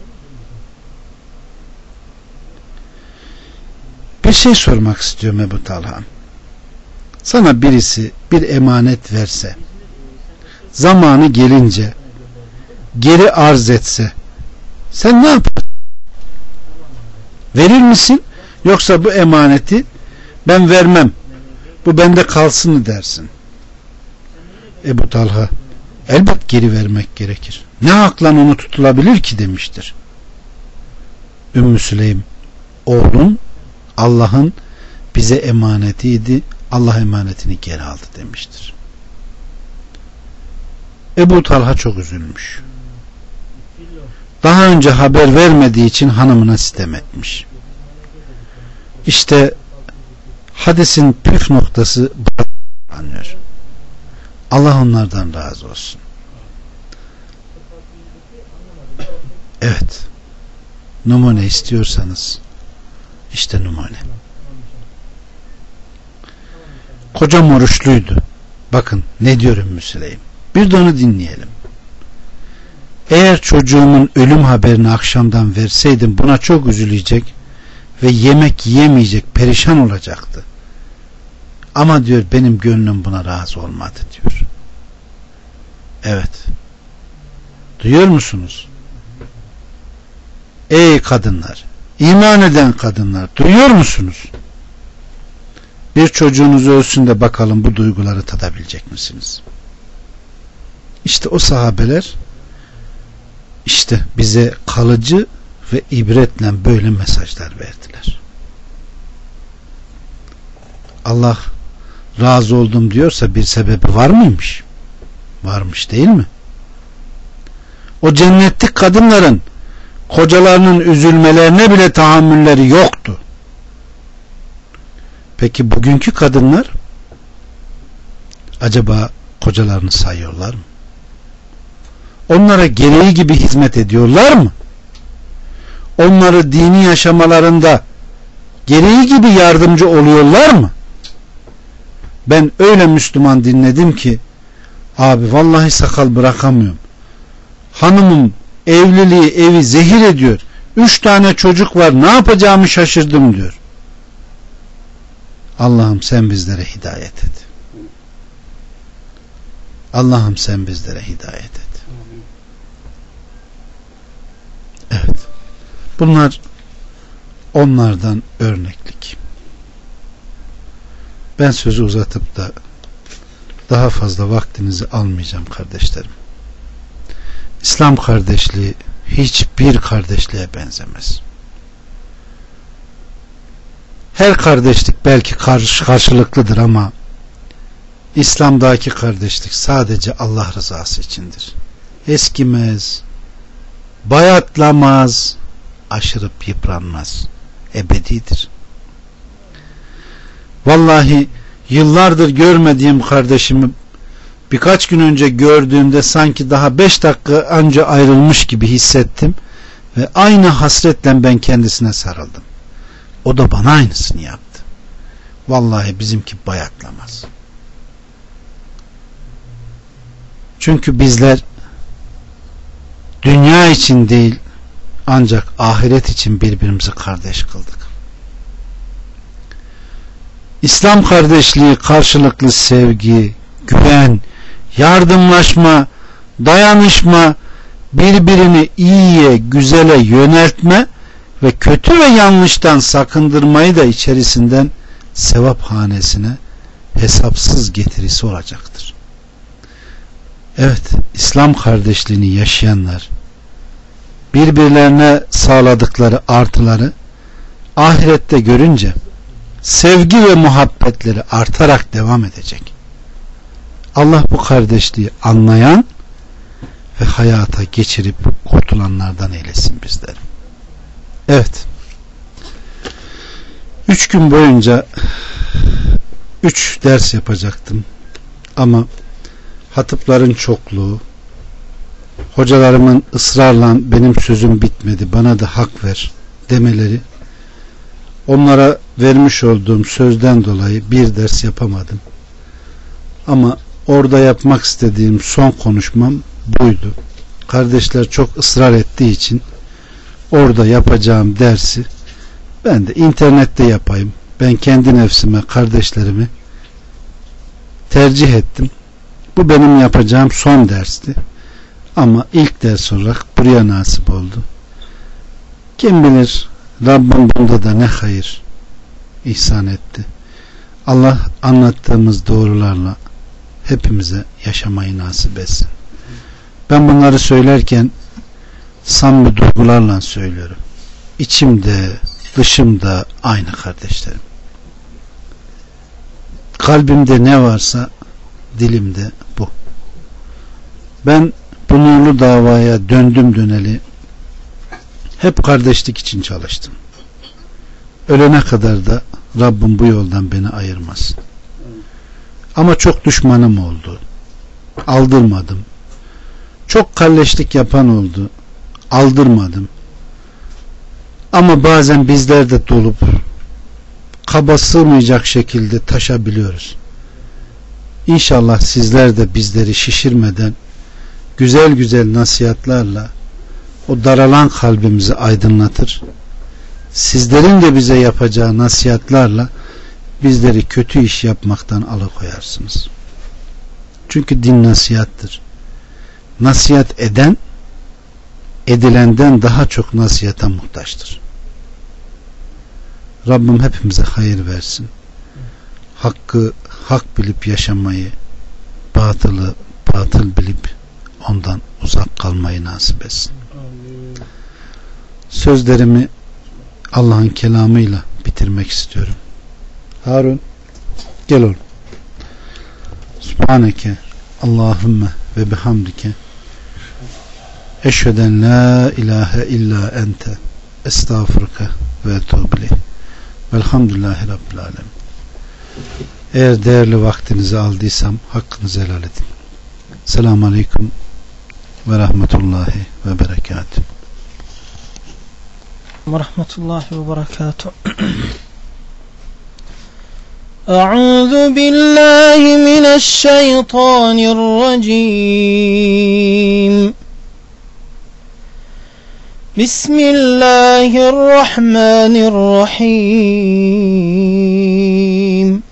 Bir şey sormak istiyorum Ebu Talha. Sana birisi bir emanet verse, zamanı gelince geri arz etse, sen ne yaparsın? Verir misin? Yoksa bu emaneti ben vermem, bu bende kalsın mı dersin? Ebu Talha, elbet geri vermek gerekir. Ne hakla onu tutulabilir ki demiştir. Ümmü Süleym, oğlun Allah'ın bize emanetiydi, Allah emanetini geri aldı demiştir. Ebu Talha çok üzülmüş. Daha önce haber vermediği için hanımına sitem etmiş. İşte hadisin püf noktası anlıyor. Allah onlardan razı olsun. Evet. Numune istiyorsanız işte numune. Kocam oruçluydu. Bakın ne diyor Ümmü Süleym. Bir de onu dinleyelim. Eğer çocuğumun ölüm haberini akşamdan verseydim buna çok üzülecek ve yemek yiyemeyecek, perişan olacaktı. Ama diyor benim gönlüm buna razı olmadı diyor. Evet. Duyuyor musunuz? Ey kadınlar, iman eden kadınlar, duyuyor musunuz? Bir çocuğunuz ölsün de bakalım bu duyguları tadabilecek misiniz? İşte o sahabeler işte bize kalıcı ve ibretle böyle mesajlar verdiler. Allah razı oldum diyorsa bir sebebi var mıymış? Varmış değil mi? O cennetlik kadınların kocalarının üzülmelerine bile tahammülleri yoktu. Peki bugünkü kadınlar acaba kocalarını sayıyorlar mı? Onlara gereği gibi hizmet ediyorlar mı? Onları dini yaşamalarında gereği gibi yardımcı oluyorlar mı? Ben öyle Müslüman dinledim ki abi vallahi sakal bırakamıyorum. Hanımım evliliği evi zehir ediyor. Üç tane çocuk var, ne yapacağımı şaşırdım diyor. Allah'ım sen bizlere hidayet et. Allah'ım sen bizlere hidayet et. Evet. Bunlar onlardan örneklik. Ben sözü uzatıp da daha fazla vaktinizi almayacağım kardeşlerim. İslam kardeşliği hiçbir kardeşliğe benzemez. Her kardeşlik belki karşı karşılıklıdır ama İslam'daki kardeşlik sadece Allah rızası içindir. Eskimez, bayatlamaz, aşırıp yıpranmaz, ebedidir. Vallahi yıllardır görmediğim kardeşimi birkaç gün önce gördüğümde sanki daha beş dakika önce ayrılmış gibi hissettim ve aynı hasretle ben kendisine sarıldım. O da bana aynısını yaptı. Vallahi bizimki bayatlamaz. Çünkü bizler dünya için değil ancak ahiret için birbirimizi kardeş kıldık. İslam kardeşliği karşılıklı sevgi, güven, yardımlaşma, dayanışma, birbirini iyiye, güzele yöneltme ve kötü ve yanlıştan sakındırmayı da içerisinden sevap hanesine hesapsız getirisi olacaktır. Evet, İslam kardeşliğini yaşayanlar birbirlerine sağladıkları artıları ahirette görünce sevgi ve muhabbetleri artarak devam edecek. Allah bu kardeşliği anlayan ve hayata geçirip kurtulanlardan eylesin bizleri. Evet. Üç gün boyunca üç ders yapacaktım. Ama hatıpların çokluğu, hocalarımın ısrarla benim sözüm bitmedi, bana da hak ver demeleri, onlara vermiş olduğum sözden dolayı bir ders yapamadım. Ama orada yapmak istediğim son konuşmam buydu. Kardeşler çok ısrar ettiği için orada yapacağım dersi ben de internette yapayım. Ben kendi nefsime, kardeşlerimi tercih ettim. Bu benim yapacağım son dersti. Ama ilk ders olarak buraya nasip oldu. Kim bilir Rabbim bunda da ne hayır ihsan etti. Allah anlattığımız doğrularla hepimize yaşamayı nasip etsin. Ben bunları söylerken samimi duygularla söylüyorum. İçimde, dışımda aynı kardeşlerim. Kalbimde ne varsa dilimde bu. Ben bu nurlu davaya döndüm döneli hep kardeşlik için çalıştım. Ölene kadar da Rabbim bu yoldan beni ayırmaz. Ama çok düşmanım oldu. Aldırmadım. Çok kalleşlik yapan oldu. Aldırmadım. Ama bazen bizler de dolup kaba sığmayacak şekilde taşabiliyoruz. İnşallah sizler de bizleri şişirmeden güzel güzel nasihatlarla o daralan kalbimizi aydınlatır. Sizlerin de bize yapacağı nasihatlarla bizleri kötü iş yapmaktan alıkoyarsınız. Çünkü din nasihattır. Nasihat eden edilenden daha çok nasihata muhtaçtır. Rabbim hepimize hayır versin. Hakkı hak bilip yaşamayı, batılı batıl bilip ondan uzak kalmayı nasip etsin. Sözlerimi Allah'ın kelamıyla bitirmek istiyorum. Harun gel oğlum. Subhaneke Allahümme ve bihamdike eşheden la ilahe illa ente estağfurke ve etûbü ileyh. Velhamdülillahi Rabbil alemin. Eğer değerli vaktinizi aldıysam hakkınızı helal edin. Selamun aleyküm ve rahmetullahi ve berekatuhu. Ve rahmetullahi ve berekatuhu. Euzu billahi mineşşeytanirracim. Bismillahirrahmanirrahim.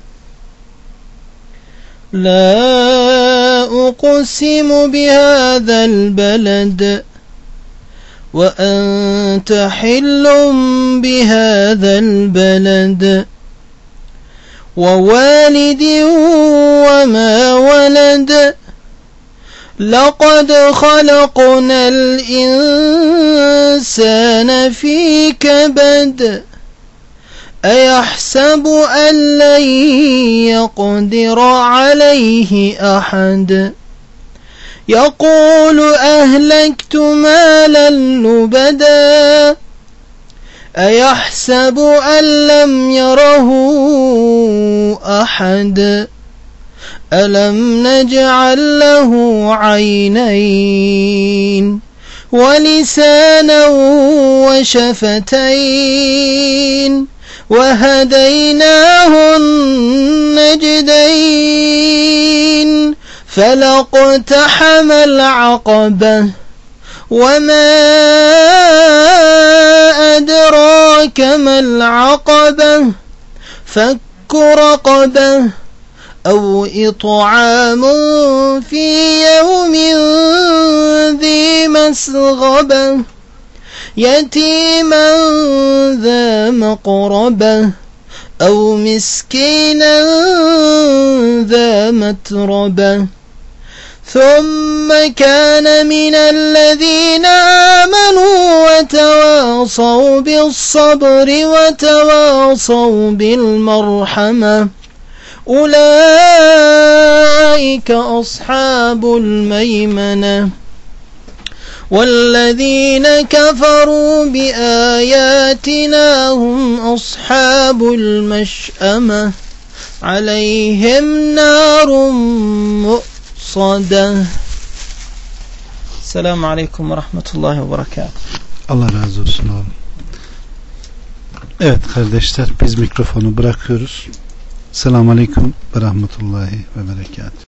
La uqsimu bihâzel beled ve ente hillun bihâzel beled ve validin ve ma veled. لقد خلقنا الإنسان في كبد أيحسب أن لن يقدر عليه أحد يقول أهلكت مالا لبدا أيحسب أن لم يره أحد ألم نجعل له عينين ولسانا وشفتين وهديناه النجدين فلاقتحم العقبة وما أدراك ما العقبة فك رقبة أو إطعام في يوم ذي مسغبة يتيما ذا مقربة أو مسكينا ذا متربة ثم كان من الذين آمنوا وتواصوا بالصبر وتواصوا بالمرحمة أولئك أصحاب الميمنة والذين كفروا بآياتنا هم أصحاب المشأمة عليهم نار مؤصدة. Esselamu Aleyküm ve Rahmetullahi ve Berekatuhu. Allah razı olsun oğlum. Evet kardeşler, biz mikrofonu bırakıyoruz. Selamun Aleyküm ve Rahmetullahi ve Berekatuhu.